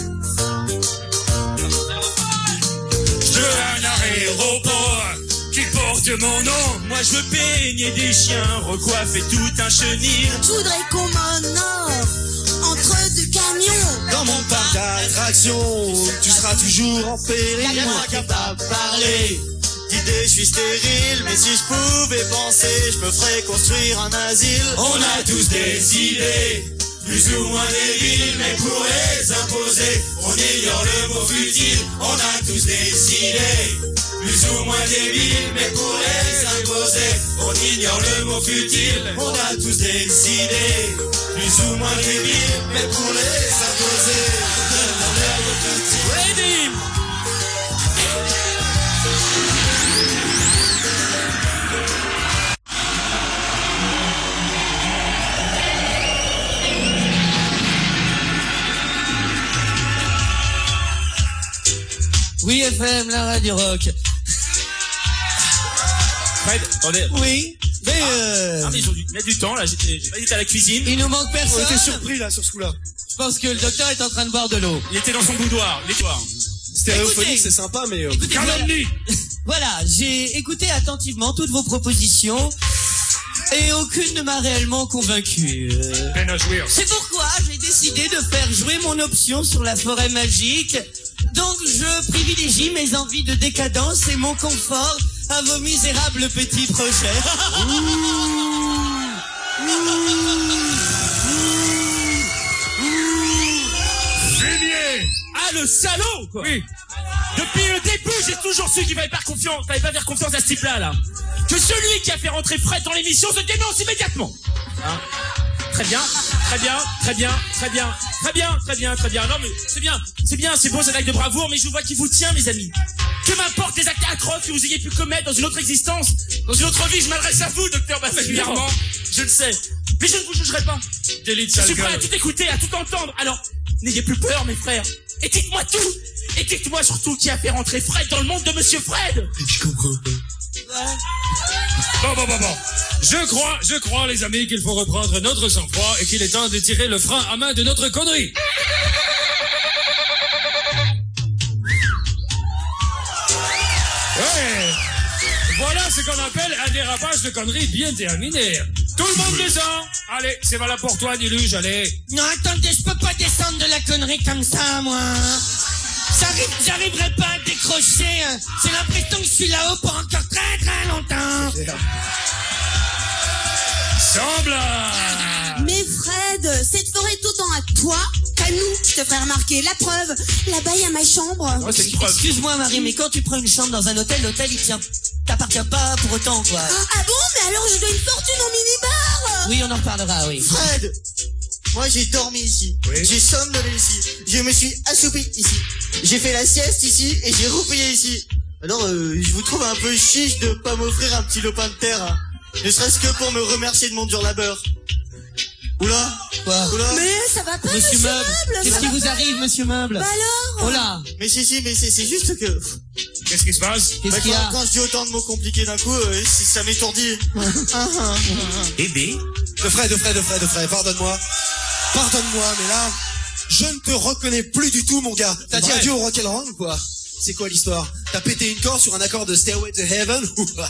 Je veux un aéroport qui porte mon nom. Moi je veux peigner des chiens, recoiffer tout un chenil. Je voudrais qu'on m'honore entre deux camions. Dans mon parc d'attraction, tu seras toujours en péril. Y'a moi capable de parler. D'idées, je suis stérile, mais si je pouvais penser, je me ferais construire un asile. On a tous des idées, plus ou moins débiles, mais pour les imposer, on ignore le mot futile. On a tous des idées, plus ou moins débiles, mais pour les imposer, on ignore le mot futile. On a tous des idées, plus ou moins débiles, mais pour les imposer, on ignore le mot futile. Ready! Oui, FM, la radio rock. Fred, attendez. Oui, mais Ah, mais ils ont dû mettre du temps, là. J'ai pas dit à la cuisine. il nous manque personne. On était surpris là sur ce coup-là. Je pense que le docteur est en train de boire de l'eau. Il était dans son boudoir, l'étoile. Stéréophonique, c'est sympa, mais... Écoutez, voilà, j'ai écouté attentivement toutes vos propositions et aucune ne m'a réellement convaincu. Peine à jouir. C'est pourquoi j'ai décidé de faire jouer mon option sur la forêt magique. Donc je privilégie mes envies de décadence et mon confort à vos misérables petits projets. Génier. Ah, le salaud, quoi. Oui. Depuis le début, j'ai toujours su qu'il fallait pas faire confiance à ce type-là, là. Que celui qui a fait rentrer Fred dans l'émission se dénonce immédiatement. Hein? Très bien, très bien, très bien, très bien, très bien, très bien, très bien. Non, mais c'est bien, c'est beau cet acte de bravoure, mais je vois qu'il vous tient, mes amis. Que m'importe les actes atroces que vous ayez pu commettre dans une autre existence, dans une autre vie, je m'adresse à vous, docteur particulièrement. Je le sais. Mais je ne vous jugerai pas. Je suis prêt à tout écouter, à tout entendre. Alors, n'ayez plus peur, mes frères. Et dites-moi tout. Et dites-moi surtout qui a fait rentrer Fred dans le monde de Monsieur Fred. Je comprends pas. Bon. Je crois, les amis, qu'il faut reprendre notre sang-froid et qu'il est temps de tirer le frein à main de notre connerie. Ouais. Voilà ce qu'on appelle un dérapage de conneries bien terminé. Tout le monde descend. Allez, c'est valable pour toi, Niluge, allez. Non, attendez, je peux pas descendre de la connerie comme ça, moi. J'arriverai pas à décrocher. J'ai l'impression que je suis là-haut pour encore très très longtemps. Semble. Mais Fred, cette forêt est autant à toi qu'à nous. Je te ferai remarquer. La preuve, là-bas, il y a ma chambre. Ouais, c'est une preuve. Excuse-moi, Marie, mais quand tu prends une chambre dans un hôtel, l'hôtel, t'appartient pas pour autant, quoi. Ah bon, mais alors je dois une fortune en minibar. Oui, on en reparlera, oui. Fred, moi j'ai dormi ici, Oui. j'ai somnolé ici, je me suis assoupi ici, j'ai fait la sieste ici et j'ai roupillé ici. Alors je vous trouve un peu chiche de pas m'offrir un petit lopin de terre, hein. Ne serait-ce que pour me remercier de mon dur labeur. Oula, Quoi? oula. Mais ça va pas, Monsieur Meuble, qu'est-ce ça qui va vous pas. arrive, Monsieur Meuble? Bah alors? Oh là, Mais si, mais c'est juste que Qu'est-ce qui se passe? qu'est-ce qu'il y a? quand je dis autant de mots compliqués d'un coup, ça m'étourdit. Bébé. De Fred, pardonne-moi. Pardonne-moi, mais là, je ne te reconnais plus du tout, mon gars. T'as dit adieu au rock'n'roll ou quoi? C'est quoi l'histoire? T'as pété une corde sur un accord de Stairway to Heaven?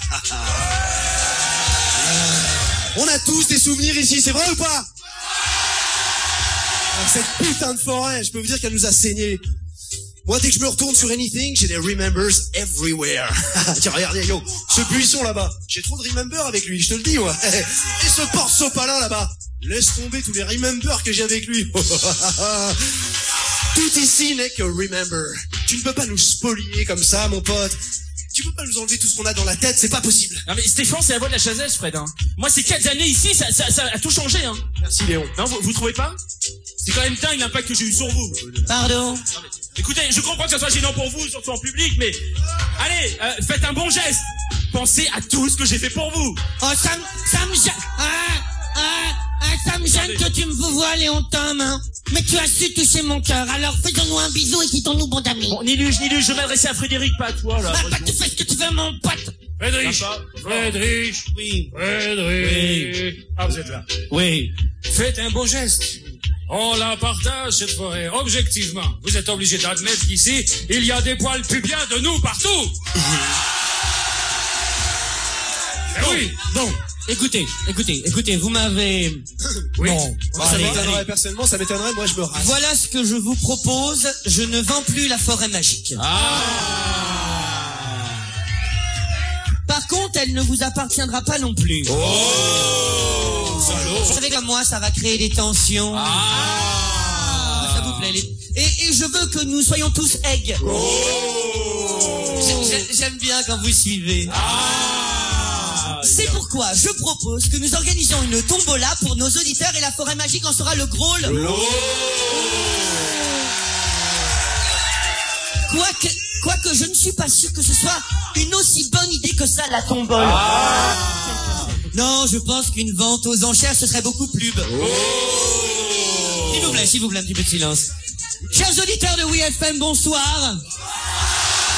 On a tous des souvenirs ici, c'est vrai ou pas? Cette putain de forêt, je peux vous dire qu'elle nous a saigné. Moi, dès que je me retourne sur anything, j'ai des remembers everywhere. Tiens, regardez, yo, ce buisson là-bas, j'ai trop de remembers avec lui, je te le dis, ouais. Et ce porce-sopalin là-bas, laisse tomber tous les remembers que j'ai avec lui. Tout ici n'est que remember. Tu ne peux pas nous spolier comme ça, mon pote. Tu peux pas nous enlever tout ce qu'on a dans la tête, c'est pas possible. Non, mais Stéphane, c'est la voix de la chazesse, Fred, hein. Moi, ces 4 années ici, ça a tout changé, hein. Merci, Léon. Non, vous trouvez pas? C'est quand même dingue l'impact que j'ai eu sur vous. Pardon? Écoutez, je comprends que ça soit gênant pour vous, surtout en public, mais allez, faites un bon geste. Pensez à tout ce que j'ai fait pour vous. Oh, ça me gêne. Ça me gêne que tu me vois, Léon Tom, hein. Mais tu as su toucher mon cœur, alors faisons-nous un bisou et quittons-nous, bon amis. Bon, Niluge, je m'adressais à Frédéric, pas à toi, là. Bah, tu fais ce que tu veux, mon pote. Friedrich. Oui. Friedrich. Ah, vous êtes là. Oui. Faites un beau geste. On la partage, cette forêt. Objectivement, vous êtes obligé d'admettre qu'ici, il y a des poils pubiens de nous partout. Eh oui. Bon, écoutez, vous m'avez... Oui. Bon, Ça allez, m'étonnerait, allez. personnellement, ça m'étonnerait, moi je me rase. Voilà ce que je vous propose, je ne vends plus la forêt magique. Par contre, elle ne vous appartiendra pas non plus. Vous savez comme moi, ça va créer des tensions. Ça vous plaît, et je veux que nous soyons tous eggs. J'aime bien quand vous suivez. C'est pourquoi je propose que nous organisions une tombola pour nos auditeurs et la forêt magique en sera le gros lot. Quoique je ne suis pas sûr que ce soit une aussi bonne idée que ça, la tombola. Non, je pense qu'une vente aux enchères, ce serait beaucoup plus... S'il vous plaît, un petit peu de silence. Chers auditeurs de WeFM, bonsoir.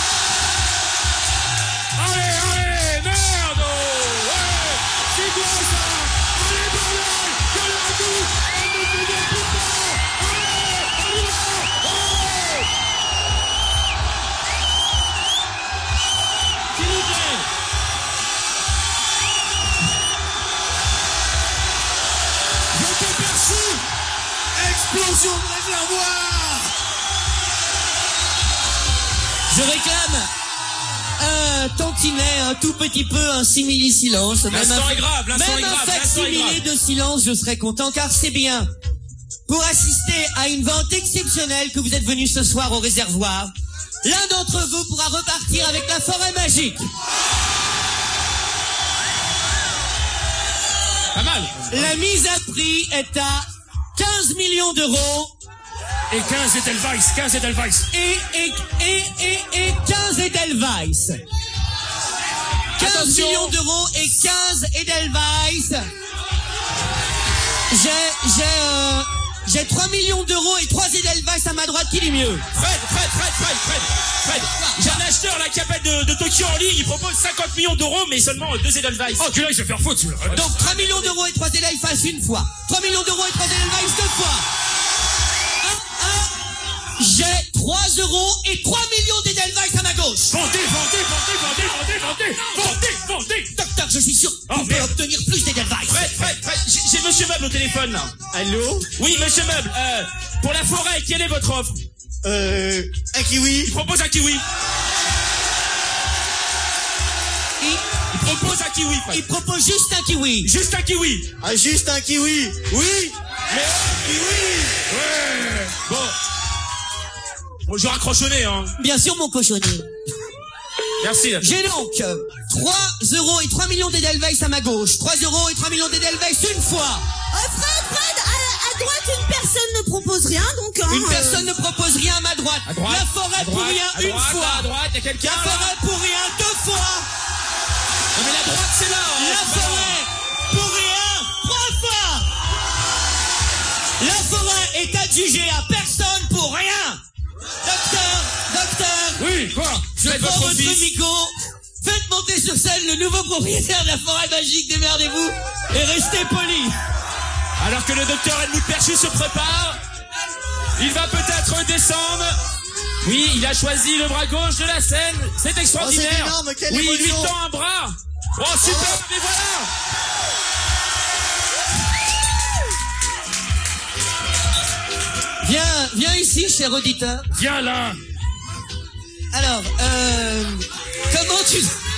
Attention, réservoir. Je réclame un tantinet, un tout petit peu, un simili-silence. L'instant est grave, l'instant est Même grave, un l'instant est facsimilé grave. de silence, je serais content, car c'est bien. Pour assister à une vente exceptionnelle que vous êtes venus ce soir au réservoir, l'un d'entre vous pourra repartir avec la forêt magique. Pas mal. La mise à prix est à 15 millions d'euros. Et 15 Edelweiss, 15 Edelweiss. Et 15 Edelweiss. 15 Attention. millions d'euros et 15 Edelweiss. J'ai 3 millions d'euros et 3 Edelweiss à ma droite, qui dit mieux? Fred. J'ai un acheteur là qui appelle de Tokyo en ligne, il propose 50 millions d'euros, mais seulement 2 Edelweiss. Oh, tu là, il se fait faire foutre, celui-là. Donc 3 millions d'euros et 3 Edelweiss une fois. 3 millions d'euros et 3 Edelweiss deux fois. J'ai 3 euros et 3 millions d'Edelweiss à ma gauche. Vendez. Docteur, je suis sûr que vous pouvez obtenir plus d'Edelweiss. Fred, j'ai Monsieur Meuble au téléphone là. Allô? Oui, Monsieur Meuble, pour la forêt, quelle est votre offre? Un kiwi. Il propose un kiwi. Il propose un kiwi, Fred. Il propose juste un kiwi. Juste un kiwi. Ah, juste un kiwi. Oui. Mais kiwi. Ouais. Bon, je raccrochonné, hein. Bien sûr, mon cochonnier. Merci. J'ai donc 3 euros et 3 millions d'Edelweiss à ma gauche. 3 euros et 3 millions d'Edelweiss une fois. Fred, à droite, une personne ne propose rien, donc... Une personne ne propose rien à ma droite. À droite, La forêt à pour droite, rien à une droite, fois. à droite, il y a quelqu'un La là. forêt pour rien deux fois. Non mais la droite c'est là. hein, La c'est pas forêt pour rien trois fois. La forêt est adjugée à personne pour rien. Docteur. Oui, quoi? Je Faites prends votre votre office. micro. Faites monter sur scène le nouveau propriétaire de la forêt magique. Démerdez-vous et restez polis. Alors que le docteur Helmut Perchu se prépare, il va peut-être descendre. Oui, il a choisi le bras gauche de la scène. C'est extraordinaire. Oh, c'est énorme, quelle oui, il lui émotion. tend un bras. Oh, super, mais voilà. Viens ici, cher auditeur. Viens là. Alors, comment tu...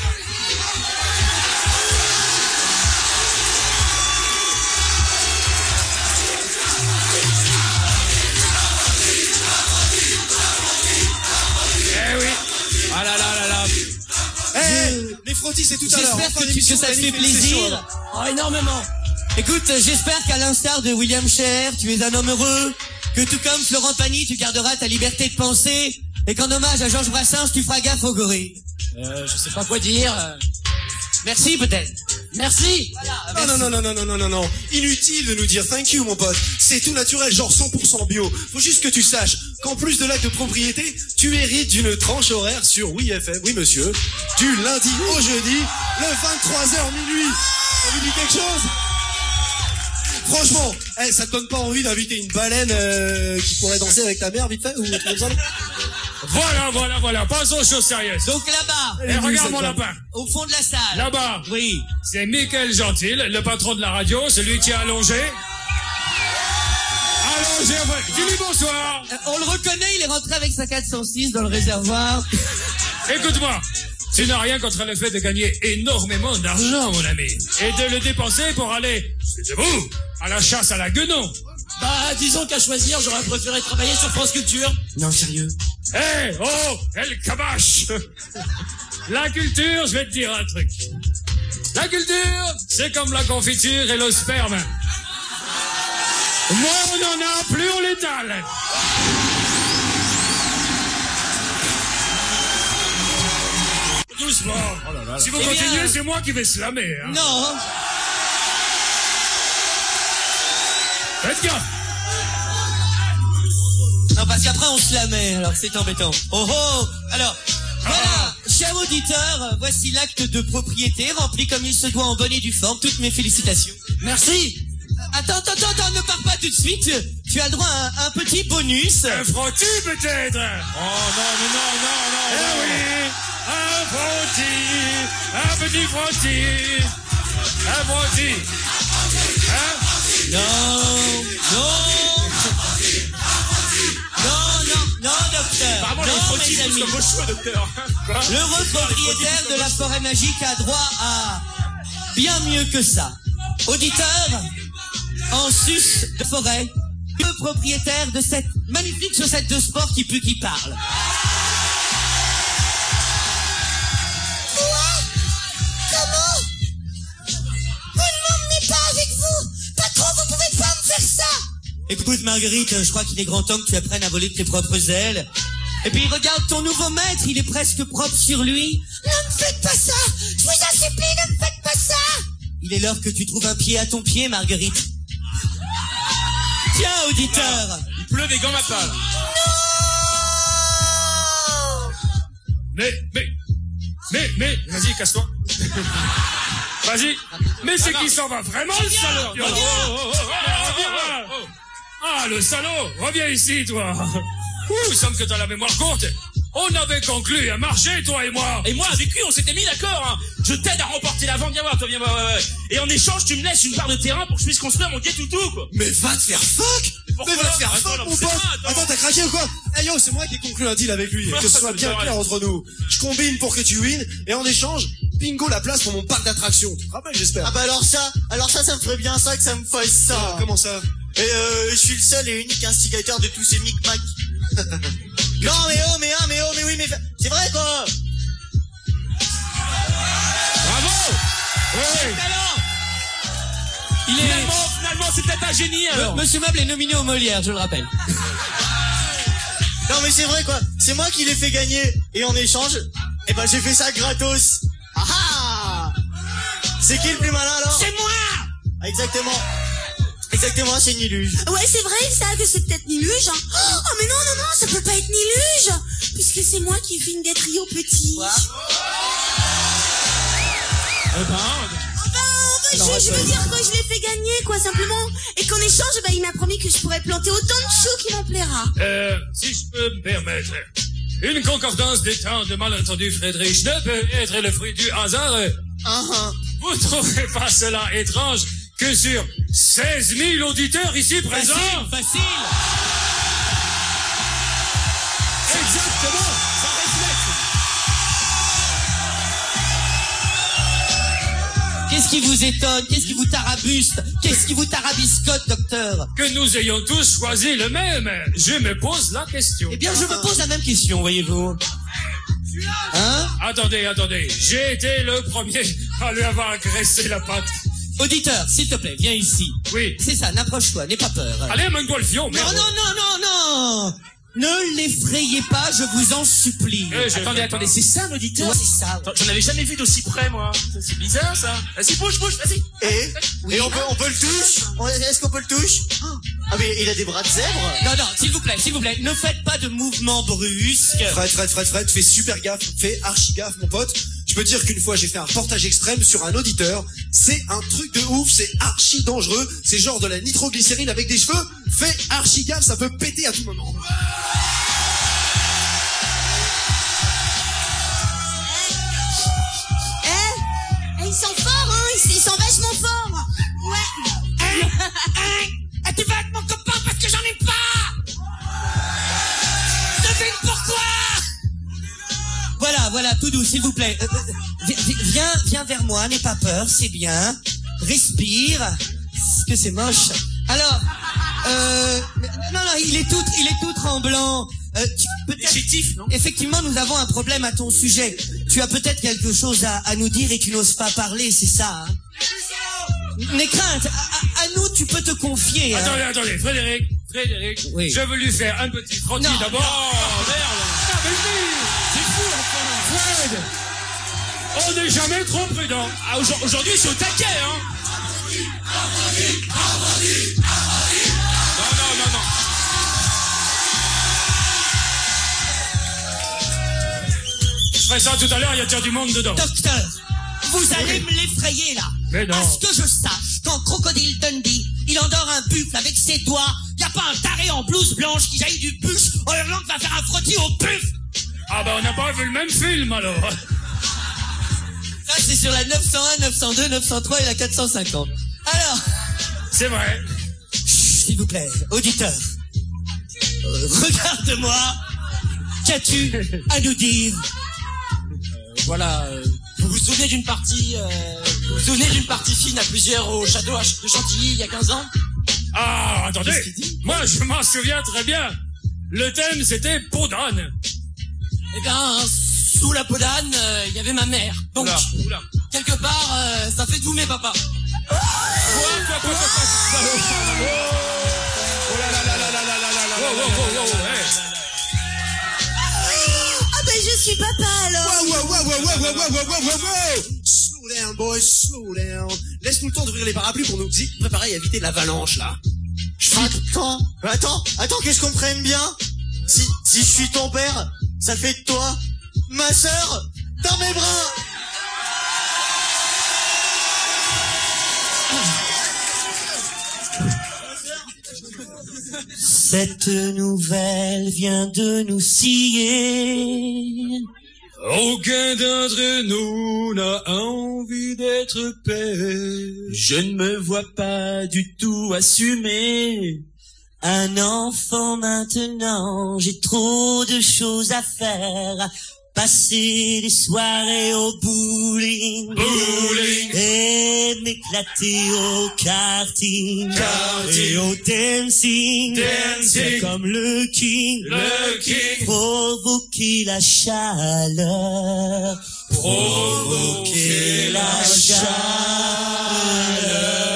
Eh oui. Ah là là là là. Les frottis, c'est tout à l'heure. J'espère Enfin, que l'émission ça te fait Magnifique, c'est chaud, plaisir. là. Oh, énormément. Écoute, j'espère qu'à l'instar de William Scher, tu es un homme heureux, que tout comme Florent Pagny, tu garderas ta liberté de penser, et qu'en hommage à Georges Brassens, tu feras gaffe aux gorilles. Je sais pas quoi dire. Merci peut-être. Merci. Voilà, Non, non. Inutile de nous dire thank you, mon pote. C'est tout naturel, genre 100% bio. Faut juste que tu saches qu'en plus de l'acte de propriété, tu hérites d'une tranche horaire sur WeFM, oui monsieur, du lundi au jeudi, le 23h minuit. Ça vous dit quelque chose? Franchement, ça te donne pas envie d'inviter une baleine qui pourrait danser avec ta mère, vite fait, ou un truc comme ça, non? Voilà. Passons aux choses sérieuses. Donc là-bas, Et regarde mon lapin. au fond de la salle. Là-bas. Oui. C'est Michael Gentil, le patron de la radio, celui qui est allongé. Allongé, dis-lui bonsoir. On le reconnaît, il est rentré avec sa 406 dans le réservoir. Écoute-moi, tu n'as rien contre le fait de gagner énormément d'argent, mon ami, et de le dépenser pour aller, c'est vous, à la chasse à la guenon. Bah, disons qu'à choisir, j'aurais préféré travailler sur France Culture. Non, sérieux. El Kabash. La culture, je vais te dire un truc. La culture, c'est comme la confiture et le sperme. Moins on en a, plus on l'étale. Doucement. Si vous Eh bien, continuez, c'est moi qui vais slammer. Hein. Non. Faites gaffe. Non, parce qu'après on se la met, alors c'est embêtant. Oh oh. Alors, voilà, cher auditeur, voici l'acte de propriété rempli comme il se doit en bonne et due forme. Toutes mes félicitations. Merci. Attends, ne pars pas tout de suite. Tu as le droit à un petit bonus. Un frottis peut-être. Oh non. Eh oui, un frottis, un petit frottis, un frottis. Hein? Non. docteur. Apparemment, les Non, frottis mes poussent amis. comme vos cheveux, docteur. Quoi? L'heureux propriétaire de la forêt magique a droit à bien mieux que ça. Auditeur, en sus de forêt, le propriétaire de cette magnifique chaussette de sport qui pue qui parle. Comment? Vous ne m'emmenez pas avec vous. Patron, vous pouvez pas me faire ça. Écoute Marguerite, je crois qu'il est grand temps que tu apprennes à voler de tes propres ailes. Et puis regarde ton nouveau maître, il est presque propre sur lui. Ne me faites pas ça. Je vous en supplie, ne me faites pas ça. Il est l'heure que tu trouves un pied à ton pied, Marguerite. Tiens, auditeur. Il pleut des gants à pâle. Mais, vas-y, casse-toi. Vas-y. Mais c'est qui s'en va vraiment, le salaud? Ah, le salaud! Reviens ici, toi! Il semble que t'as la mémoire courte. On avait conclu un marché, toi et moi. Et moi, avec lui, on s'était mis d'accord, hein. Je t'aide à remporter la vente, viens voir, toi, viens voir, ouais. Et en échange, tu me laisses une part de terrain pour que je puisse construire mon guet-toutou, quoi. Mais va te faire fuck! Mais va te faire fuck, mon pote! Attends, t'as craqué ou quoi? Eh yo, c'est moi qui ai conclu un deal avec lui. Que ce soit bien clair entre nous. Je combine pour que tu wins, et en échange, bingo la place pour mon parc d'attractions. Tu te rappelles, j'espère? Ah bah alors ça me ferait bien ça que ça me fasse ça. Comment ça? Et je suis le seul et unique instigateur de tous ces micmacs. Non mais oui, mais c'est vrai quoi. Bravo! Oui! Il est Finalement, c'est peut-être un génie, alors. Monsieur Meuble est nominé au Molière, je le rappelle. Non mais c'est vrai quoi. C'est moi qui l'ai fait gagner. Et en échange, eh ben j'ai fait ça gratos. Ah ah! C'est qui le plus malin alors? C'est moi. Ah, Exactement, c'est Niluge. Ouais, c'est vrai ça que c'est peut-être Niluge. Hein. Oh mais non, ça peut pas être Niluge, puisque c'est moi qui filme des trios petits. Quoi? Je veux dire quoi, je l'ai fait gagner quoi simplement, et qu'en échange, il m'a promis que je pourrais planter autant de choux qu'il m'en plaira. Si je peux me permettre, une concordance des temps de malentendu Friedrich ne peut être le fruit du hasard. Vous trouverez pas cela étrange que sur 16 000 auditeurs ici présents? Facile. Exactement. Sans réflexe. Qu'est-ce qui vous étonne? Qu'est-ce qui vous tarabuste? Qu'est-ce qui vous tarabiscote, docteur? Que nous ayons tous choisi le même. Je me pose la question. Eh bien, je me pose la même question, voyez-vous. Hein? Attendez. J'ai été le premier à lui avoir agressé la patte. Auditeur, s'il te plaît, viens ici. Oui. C'est ça, n'approche-toi, n'aie pas peur. Allez, amène-toi le fion, merde. Non. Ne l'effrayez pas, je vous en supplie. Attendez, c'est ça, l'auditeur? Ouais, c'est ça. J'en avais jamais vu d'aussi près, moi. C'est bizarre, ça. Vas-y, bouge, vas-y. Et on peut le toucher? Est-ce qu'on peut le toucher? Ah mais il a des bras de zèbre. Non, s'il vous plaît, ne faites pas de mouvements brusques. Fred, fais super gaffe, fais archi gaffe, mon pote. Je peux te dire qu'une fois, j'ai fait un reportage extrême sur un auditeur. C'est un truc de ouf, c'est archi dangereux. C'est genre de la nitroglycérine avec des cheveux. Fais archi gaffe, ça peut péter à tout moment. Ils sont forts, hein, ils sont vachement forts. Ouais. Tu vas être mon copain parce que j'en ai pas. Devine pourquoi. Voilà, tout doux, s'il vous plaît. Viens vers moi, n'aie pas peur, c'est bien. Respire. Parce que c'est moche. Alors, non, il est tout tremblant. Légitif, non? Effectivement, nous avons un problème à ton sujet. Tu as peut-être quelque chose à nous dire et tu n'oses pas parler, c'est ça, hein? N'aie crainte, à nous, tu peux te confier. Hein? Attendez, Frédéric, oui. Je veux lui faire un petit frottis d'abord. Non, merde. Ah, mais oui, c'est fou, Fred, on n'est jamais trop prudent. Ah, aujourd'hui, c'est au taquet, hein. Non. Je ferai ça tout à l'heure, il y a déjà du monde dedans. Docteur, vous allez me l'effrayer, là. Mais non. À ce que je sache, quand Crocodile Dundee, il endort un buffle avec ses doigts, y a pas un taré en blouse blanche qui jaillit du buche en hurlant qu'il va faire un frottis au buffle. Ah bah on n'a pas vu le même film, alors. Ça, c'est sur la 901, 902, 903 et la 450. Alors... C'est vrai. S'il vous plaît, auditeur. Regarde-moi. qu'as-tu à nous dire? Voilà, vous vous souvenez d'une partie fine à plusieurs au château de Chantilly il y a 15 ans? Ah, attendez. Moi, je m'en souviens très bien. Le thème, c'était peau d'âne. Eh bien, sous la peau d'âne, il y avait ma mère. Donc, Oula. quelque part, ça fait tous mes papas. Quoi? Oh là là là là là là là là là. Wow, hey. Ah ben je suis papa alors. Wow. Slow down, boys, slow down. Laisse-nous le temps d'ouvrir les parapluies pour nous préparer à éviter l'avalanche, là. Attends, que je comprenne bien. Si je suis ton père, ça fait de toi ma sœur dans mes bras. Cette nouvelle vient de nous scier. Aucun d'entre nous n'a envie d'être père. Je ne me vois pas du tout assumer un enfant maintenant. J'ai trop de choses à faire. Passer des soirées au bowling et m'éclater au karting et au dancing. C'est comme le king, provoquer la chaleur, provoquer la chaleur.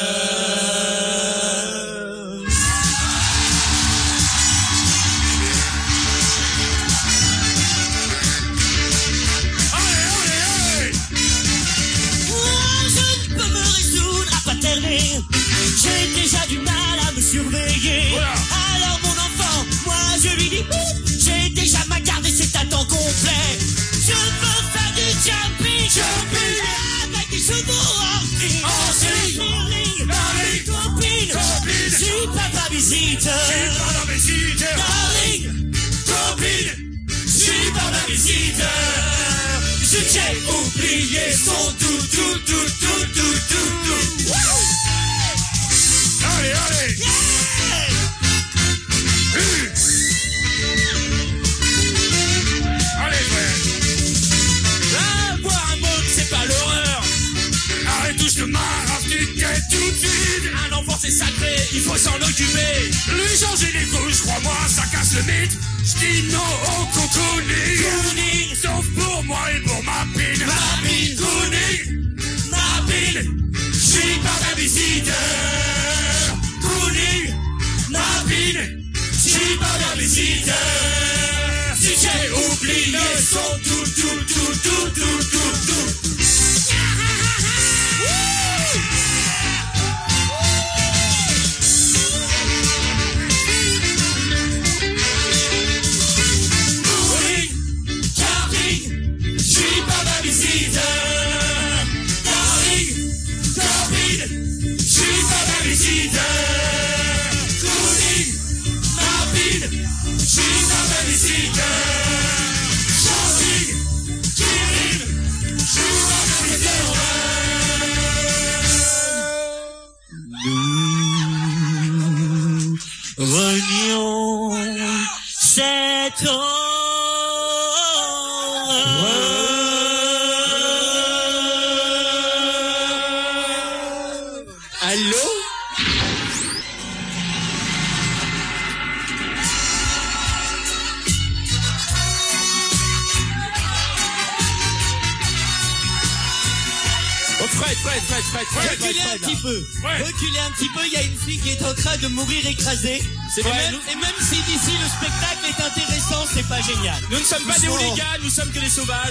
J'ai déjà du mal à me surveiller. Voilà. Alors mon enfant, moi je lui dis j'ai déjà ma garde et c'est à temps complet. Je veux faire du jumping avec des chevaux en copine, si papa visite. Darling, copine, si papa visite. Je t'ai oublié son tout. Allez. Allez, frère. Boire un mot, c'est pas l'horreur. Arrête, touche de marre, tu t'es tout de suite. Un enfant, c'est sacré, il faut s'en occuper. Lui changer les couches, crois-moi, ça casse le mythe. J'dis non au cocooning. Sauf pour moi et pour ma pine. Cocooning. J'suis pas ta visite. Cocooning. Ma pine. J'suis pas ta visite. Si j'ai oublié son tout. Renions cette Allô? Reculez un petit peu. Reculez un petit peu, il y a une fille qui est en train de mourir écrasée. C'est vrai. Et même si d'ici le spectacle est intéressant, c'est pas génial. Nous ne sommes pas des hooligans, nous sommes que des sauvages.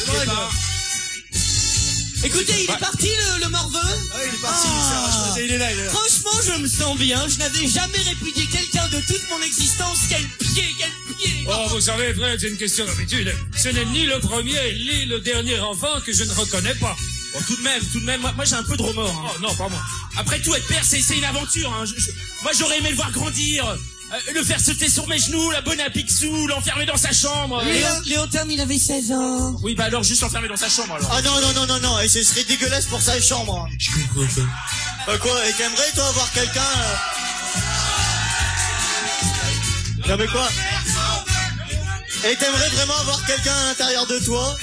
Écoutez, il est parti le morveux. Ouais, il est parti, il est là. Franchement, je me sens bien. Je n'avais jamais répudié quelqu'un de toute mon existence. Quel pied. Oh, vous savez, frère, c'est une question d'habitude. Ce n'est ni le premier, ni le dernier enfant que je ne reconnais pas. Bon, tout de même, moi j'ai un peu de remords. Hein. Oh, non, pas moi. Après tout, être père, c'est une aventure. Hein. Moi j'aurais aimé le voir grandir, le faire sauter sur mes genoux, l'abonner à Picsou, l'enfermer dans sa chambre. Léontin, il avait 16 ans. Oui, bah alors juste l'enfermer dans sa chambre alors. Ah non, et ce serait dégueulasse pour sa chambre. Je comprends pas. Bah quoi, et t'aimerais toi avoir quelqu'un Non mais quoi? Et t'aimerais vraiment avoir quelqu'un à l'intérieur de toi?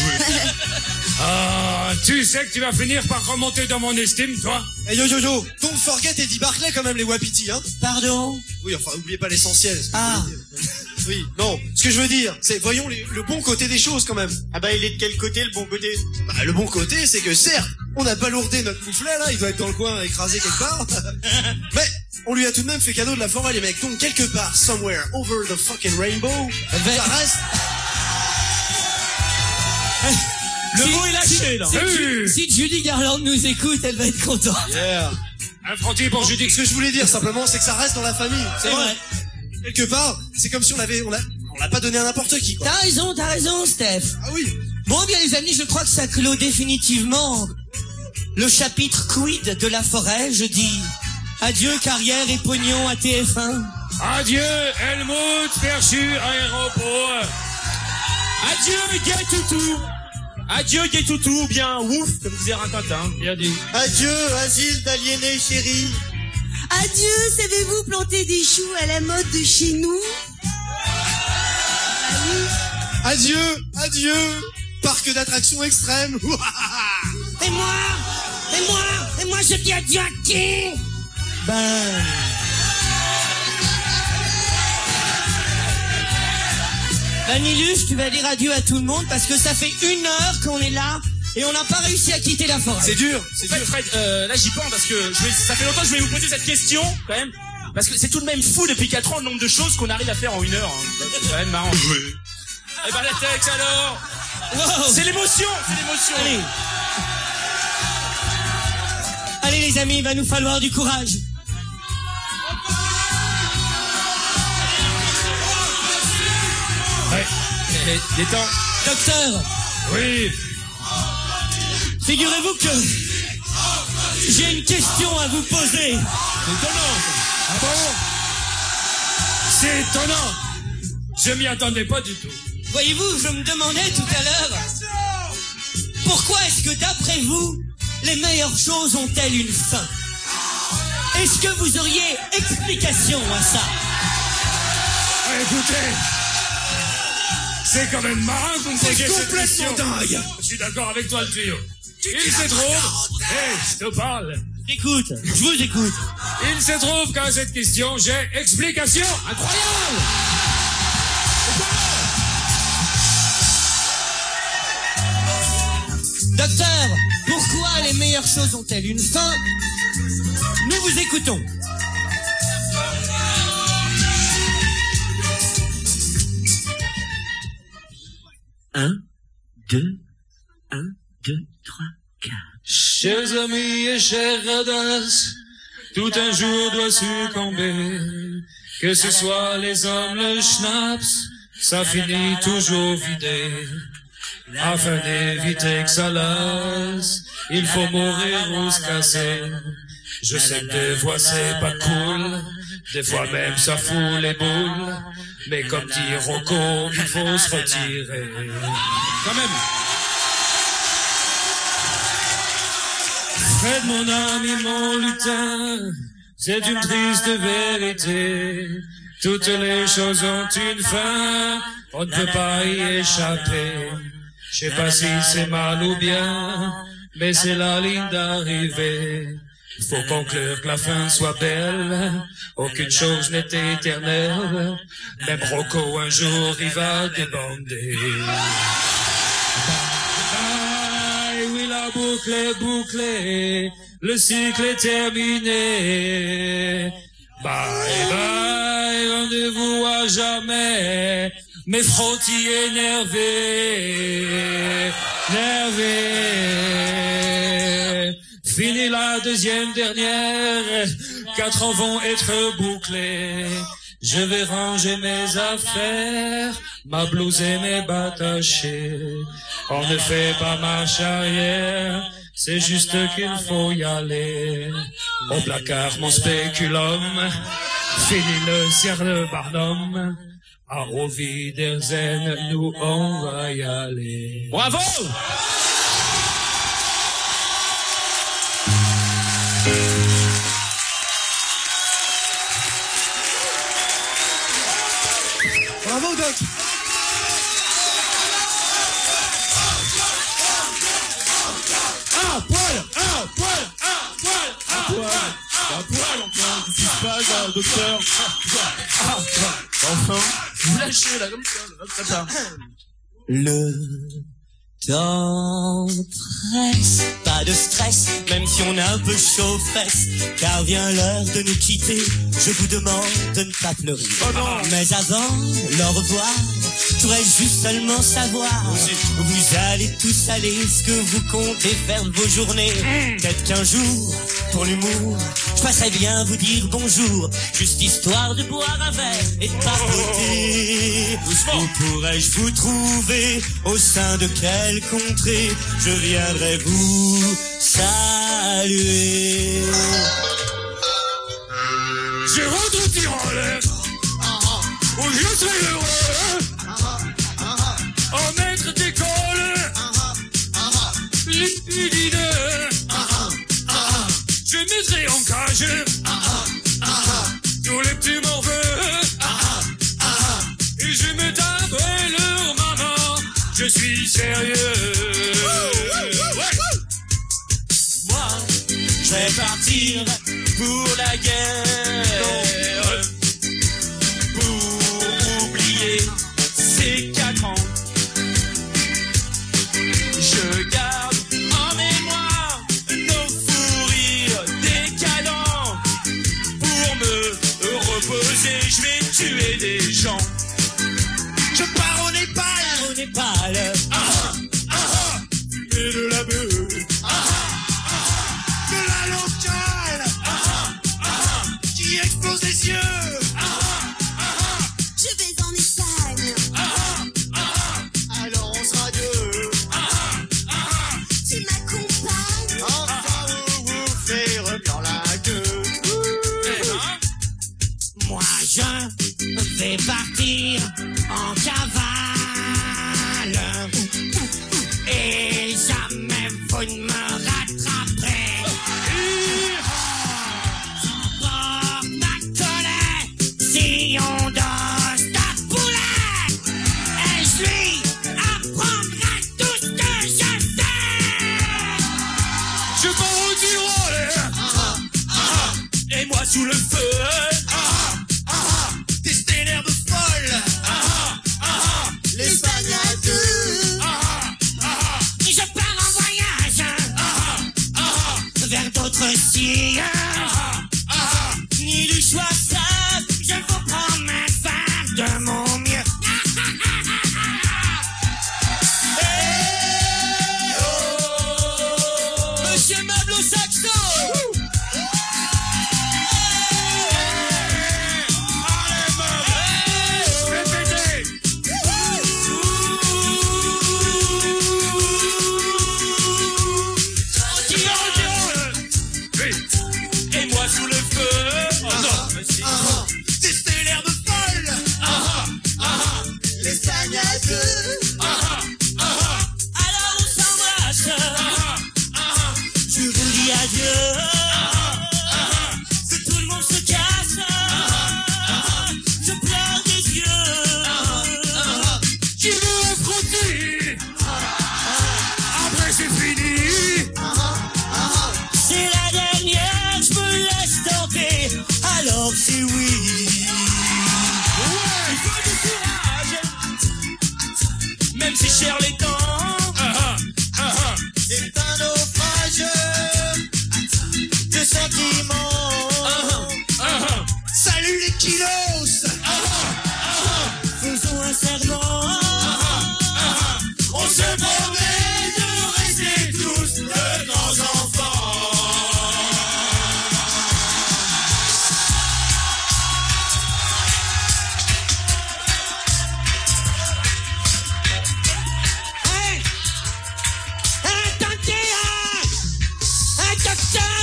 Ah, tu sais que tu vas finir par remonter dans mon estime, toi. Hey yo, don't forget Eddie Barclay quand même, les Wapiti, hein. Pardon? Oui, enfin, oubliez pas l'essentiel. Ah. Oui, non, ce que je veux dire, c'est voyons le bon côté des choses quand même. Ah bah il est de quel côté le bon côté? Bah, le bon côté, c'est que certes, on a balourdé notre mouflet là, il doit être dans le coin écrasé quelque part. Mais on lui a tout de même fait cadeau de la forêt, les mecs. Donc quelque part, somewhere over the fucking rainbow, ça reste. Le mot est lâché, là. Si Judy Garland nous écoute, elle va être contente. Yeah. Un frontier pour Judy. Ce que je voulais dire simplement, c'est que ça reste dans la famille. C'est vrai. Quelque part, c'est comme si on l'a pas donné à n'importe qui, quoi. T'as raison, Steph. Ah oui. Bon, bien les amis, je crois que ça clôt définitivement le chapitre quid de la forêt. Je dis adieu carrière et pognon à TF1. Adieu, Helmut, Perchu, Aéroport. Adieu, Gay Toutou. Adieu, Gay Toutou, bien ouf, comme disait Rintintin. Bien dit. Adieu, asile d'aliénés chéris. Adieu, savez-vous planter des choux à la mode de chez nous? Adieu, parc d'attractions extrêmes. Et moi, je dis adieu à qui? Nilus, tu vas dire adieu à tout le monde parce que ça fait 1 heure qu'on est là et on n'a pas réussi à quitter la forêt. C'est dur. Fred, là j'y pense parce que ça fait longtemps que je vais vous poser cette question, quand même. Parce que c'est tout de même fou depuis 4 ans le nombre de choses qu'on arrive à faire en 1 heure. Hein. C'est quand même marrant. Oui. Eh ben la texte alors. Wow. C'est l'émotion. Allez les amis, il va nous falloir du courage. Ouais. Détends. Docteur, Oui. figurez-vous que j'ai une question à vous poser. C'est étonnant. Ah bon? C'est étonnant. Je m'y attendais pas du tout. Voyez-vous, je me demandais tout à l'heure, pourquoi est-ce que d'après vous, les meilleures choses ont-elles une fin? Est-ce que vous auriez explication à ça? Écoutez, c'est quand même marrant que vous me posiez cette question. Dingue. Je suis d'accord avec toi, le tuyau. Il se trouve... je te parle. Écoute, je vous écoute. Il se trouve qu'à cette question, j'ai explication. Incroyable. Docteur, pourquoi les meilleures choses ont-elles une fin? Nous vous écoutons. Un, deux, 3, 4. Chers amis et chers radins, tout un jour doit succomber. Que ce soit les hommes, le schnapps, ça finit toujours vidé. Afin d'éviter que ça lasse, il faut mourir ou se casser. Je sais que des fois c'est pas cool, des fois même ça fout les boules, mais comme dit Rocco, il faut se retirer. Quand même. Fred, mon ami, mon lutin, c'est une triste vérité. Toutes les choses ont une fin, on ne peut pas y échapper. Je sais pas si c'est mal ou bien, mais c'est la ligne d'arrivée. Il faut conclure que la fin soit belle, aucune chose n'est éternelle. Même Rocco un jour il va débander. Bye, oui la boucle est bouclée, le cycle est terminé. Bye bye, rendez-vous à jamais. Mes frottis énervés, Fini la deuxième dernière, 4 ans vont être bouclés. Je vais ranger mes affaires, ma blouse et mes bas tachés. On ne fait pas marche arrière, c'est juste qu'il faut y aller. Au placard mon spéculum, fini le Cierle Barnum. À Roviderzen, nous on va y aller. Bravo! Bravo, Doc. docteur. Enfin, vous lâchez là, comme ça. Le temps presse, pas de stress, même si on a un peu chaud aux fesses, car vient l'heure de nous quitter, je vous demande de ne pas pleurer. Mais avant, l'au revoir, je voudrais juste seulement savoir, vous allez tous aller, ce que vous comptez faire de vos journées. Peut-être qu'un jour, pour l'humour, je passerai bien vous dire bonjour, juste histoire de boire un verre et de papoter. Où pourrais-je vous trouver, au sein de quelle contrée je viendrai vous saluer? Je rentre au Tyrol, où je serai heureux, en maître d'école, lumineux. Je mettrai en cage tous les petits morveux, et je me taperai leur maman. Je suis sérieux. Moi, je vais partir pour la guerre, pour oublier ces 4 ans. Je garde en mémoire nos fous rires décadents. Pour me reposer, je vais tuer des gens. Je pars au Népal, Et de la beuh, de la locale, qui explose les yeux. Je vais en Espagne. Alors on sera deux. Tu m'accompagnes. Enfin vous faire dans la gueule. Moi je vais partir en cavale, et jamais vous ne me rattraperez. J'emporte ma colère si on danse ta poulet, et je lui apprendrai tout ce que je sais. je pars au Tyrol, Et moi sous le feu, tester l'herbe folle, L'Espagne à deux. je pars en voyage vers d'autres cieux. Ni du choix simple, je vous promets faire de mon mieux. Monsieur Meuble au saxo. Et moi sous le feu, tester l'herbe folle, L'Espagne à deux. alors on s'embrasse, je vous dis adieu, que tout le monde se casse, je pleure des yeux, qui veut affronter, après c'est fini. c'est la dernière, je me laisse tenter, alors c'est oui. Il faut du courage, même si cher les temps. C'est un naufrage de sentiments. Salut les kilos. Faisons un serment. On se promet de rester tous de grands enfants. Hey, attendez, docteur.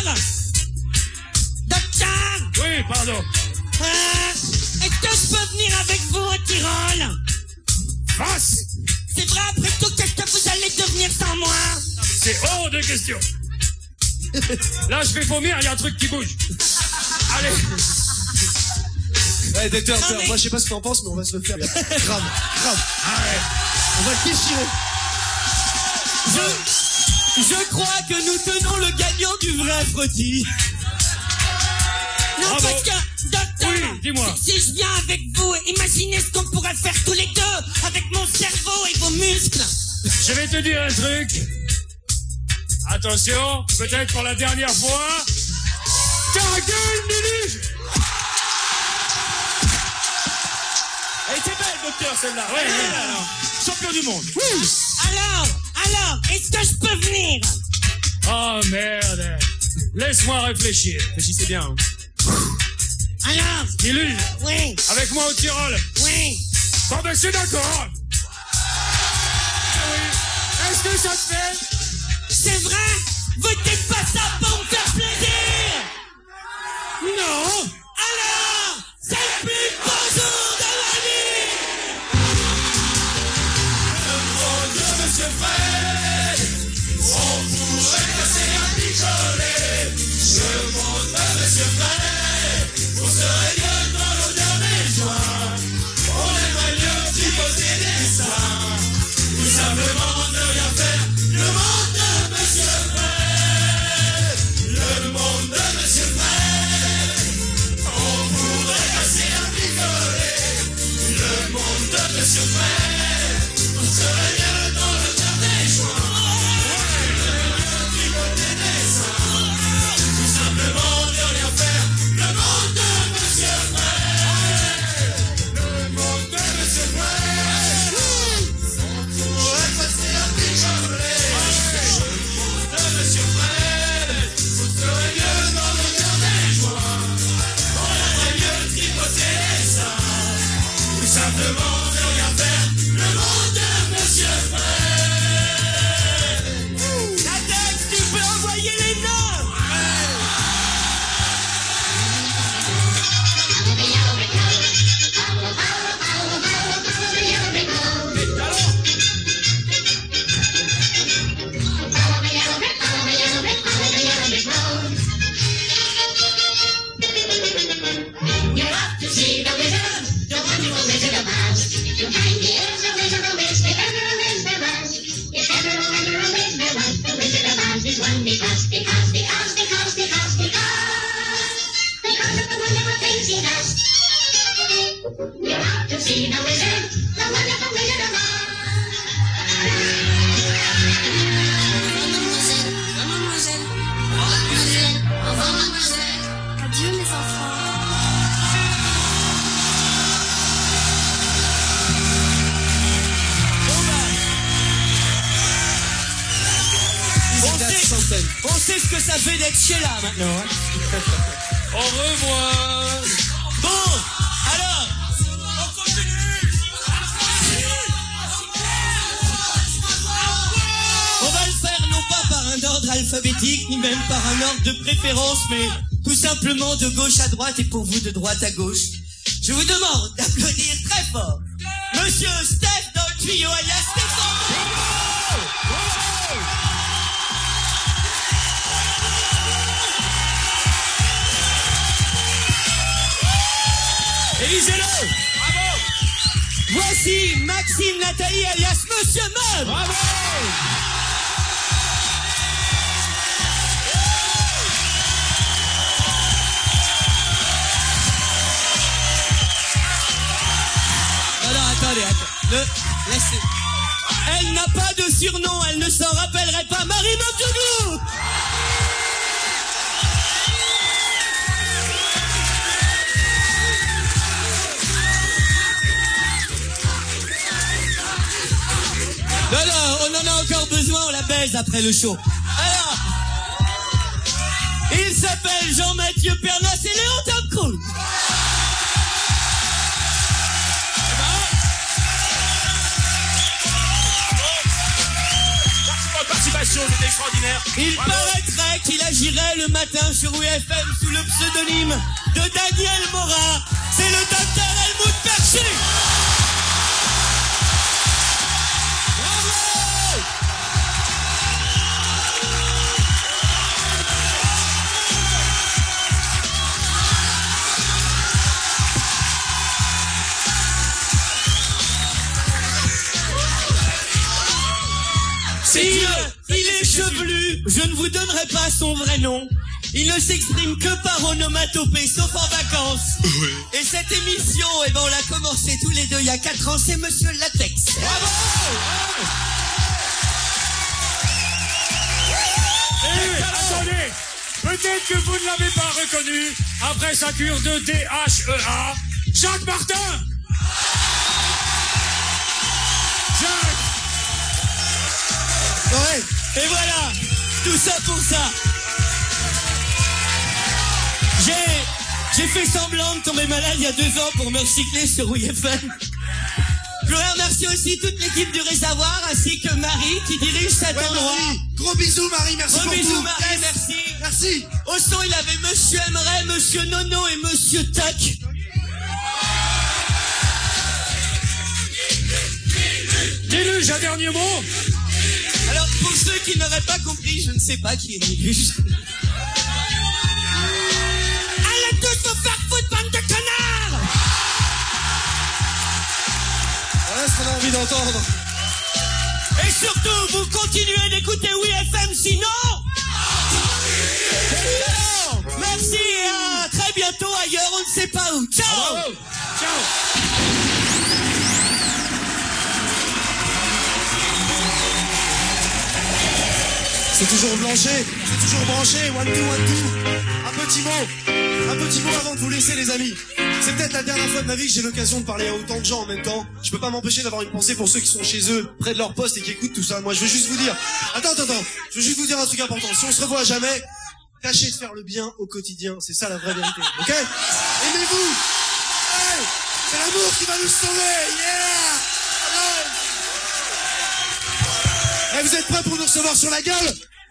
Oui, pardon. Est-ce que je peux venir avec vous au Tyrol? Face, C'est vrai, après tout, qu'est-ce que vous allez devenir sans moi? c'est hors de question. Là, je vais vomir, il y a un truc qui bouge. Allez. Ouais, docteur, Non, mais- moi je sais pas ce que t'en penses, mais on va se le faire. Grave. On va le déchirer. Je crois que nous tenons le gagnant du vrai frottis. Non, Bravo. parce que Docteur, oui, dis-moi. Si je viens avec vous, imaginez ce qu'on pourrait faire tous les deux avec mon cerveau et vos muscles. Je vais te dire un truc. Attention, peut-être pour la dernière fois. Ta gueule, Lulu. Elle était belle, docteur, celle-là. Ouais, alors. Champion du monde. Alors, est-ce que je peux venir? Oh merde. Laisse-moi réfléchir. Réfléchissez bien. Hein. Alors? Lulu. Oui. Avec moi au Tyrol. Oui. Bon ben c'est d'accord. Oui. Est-ce que ça te fait? C'est vrai? Vous dites pas ça pour me faire plaisir? Non. Alors, c'est le plus beau jour de la vie. Mon Dieu, monsieur Fred, on pourrait casser un picolet. Je monte à monsieur Fred, on serait bien dans l'odeur des joints. On aimerait mieux tripoter des seins, tout simplement ne rien faire. Le monde de monsieur Fred, le monde de monsieur Fred. On pourrait casser un picolet. Le monde de monsieur Fred, on serait bien dans l'odeur des joints. On aimerait mieux tripoter des seins, tout simplement ne rien faire. Le monde de monsieur Fred, le monde de monsieur Fred. On pourrait passer un picolet. Le monde de monsieur Fred, on serait mieux dans l'odeur des joints. On aimerait mieux tripoter des seins, tout simplement ne rien faire. Le monde de monsieur Fred. Nadex, tu peux envoyer les noms? You're off to see the wizard, the wonderful Wizard of Oz. You'll find he is a wizard who is, if ever a whiz there was. If ever a whiz there was, the Wizard of Oz is one because of the wonderful things he does. You're off to see the wizard, the wonderful Wizard of Oz. Adieu mes enfants. On sait ce que ça fait d'être Sheila maintenant. Hein. Au revoir. Bon, alors, on continue. On va le faire non pas par un ordre alphabétique, ni même par un ordre de préférence, mais tout simplement de gauche à droite et pour vous de droite à gauche. Je vous demande d'applaudir très fort Monsieur Steph dans le tuyau alias Stéphane. Élisez-le. Bravo. Voici Maxime Nathalie alias Monsieur Meuble. Bravo. Alors attendez. Laissez. Elle n'a pas de surnom, elle ne s'en rappellerait pas. Marie Mabjougou. Non, on en a encore besoin, on la baise après le show. Alors, il s'appelle Jean-Mathieu Pernas et Léon Tom Cruise. Participation, c'était extraordinaire. Il Bravo. paraîtrait qu'il agirait le matin sur UFM sous le pseudonyme de Daniel Morin. C'est le docteur Helmut Perchu. Il est chevelu, je ne vous donnerai pas son vrai nom. Il ne s'exprime que par onomatopée, sauf en vacances. Oui. Et cette émission, eh ben, on l'a commencé tous les deux il y a 4 ans, c'est Monsieur Latex. Bravo! Et attendez, peut-être que vous ne l'avez pas reconnu, après sa cure de DHEA, Jacques Martin! Jacques! Ouais. Et voilà, tout ça pour ça. J'ai fait semblant de tomber malade il y a 2 ans pour me recycler sur WFM. Je voudrais remercier aussi toute l'équipe du réservoir ainsi que Marie qui dirige cet endroit. Marie. Gros bisous Marie, merci Gros pour bisous tout. Marie, Yes. merci. Merci. Au son, il avait Monsieur Emeret, Monsieur Nono et Monsieur Tac. Déluge, un dernier mot? Alors, pour ceux qui n'auraient pas compris, je ne sais pas qui est Déluge. Allez tous vous faire foutre, bande de connards! Voilà ce qu'on a envie d'entendre. Et surtout, vous continuez d'écouter WFM, sinon... Merci et à très bientôt ailleurs, on ne sait pas où. Ciao! Bravo. Ciao! C'est toujours branché, c'est toujours branché, 1, 2, 1, 2. Un petit mot avant de vous laisser les amis. C'est peut-être la dernière fois de ma vie que j'ai l'occasion de parler à autant de gens en même temps. Je peux pas m'empêcher d'avoir une pensée pour ceux qui sont chez eux, près de leur poste et qui écoutent tout ça. Moi je veux juste vous dire, attends, je veux juste vous dire un truc important. Si on se revoit jamais, tâchez de faire le bien au quotidien, c'est ça la vraie vérité, ok? Aimez-vous. Hey, c'est l'amour qui va nous sauver, yeah! Hey, vous êtes prêts pour nous recevoir sur la gueule?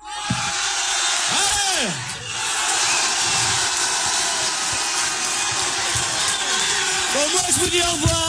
Allez! Bon, moi je vous dis au revoir.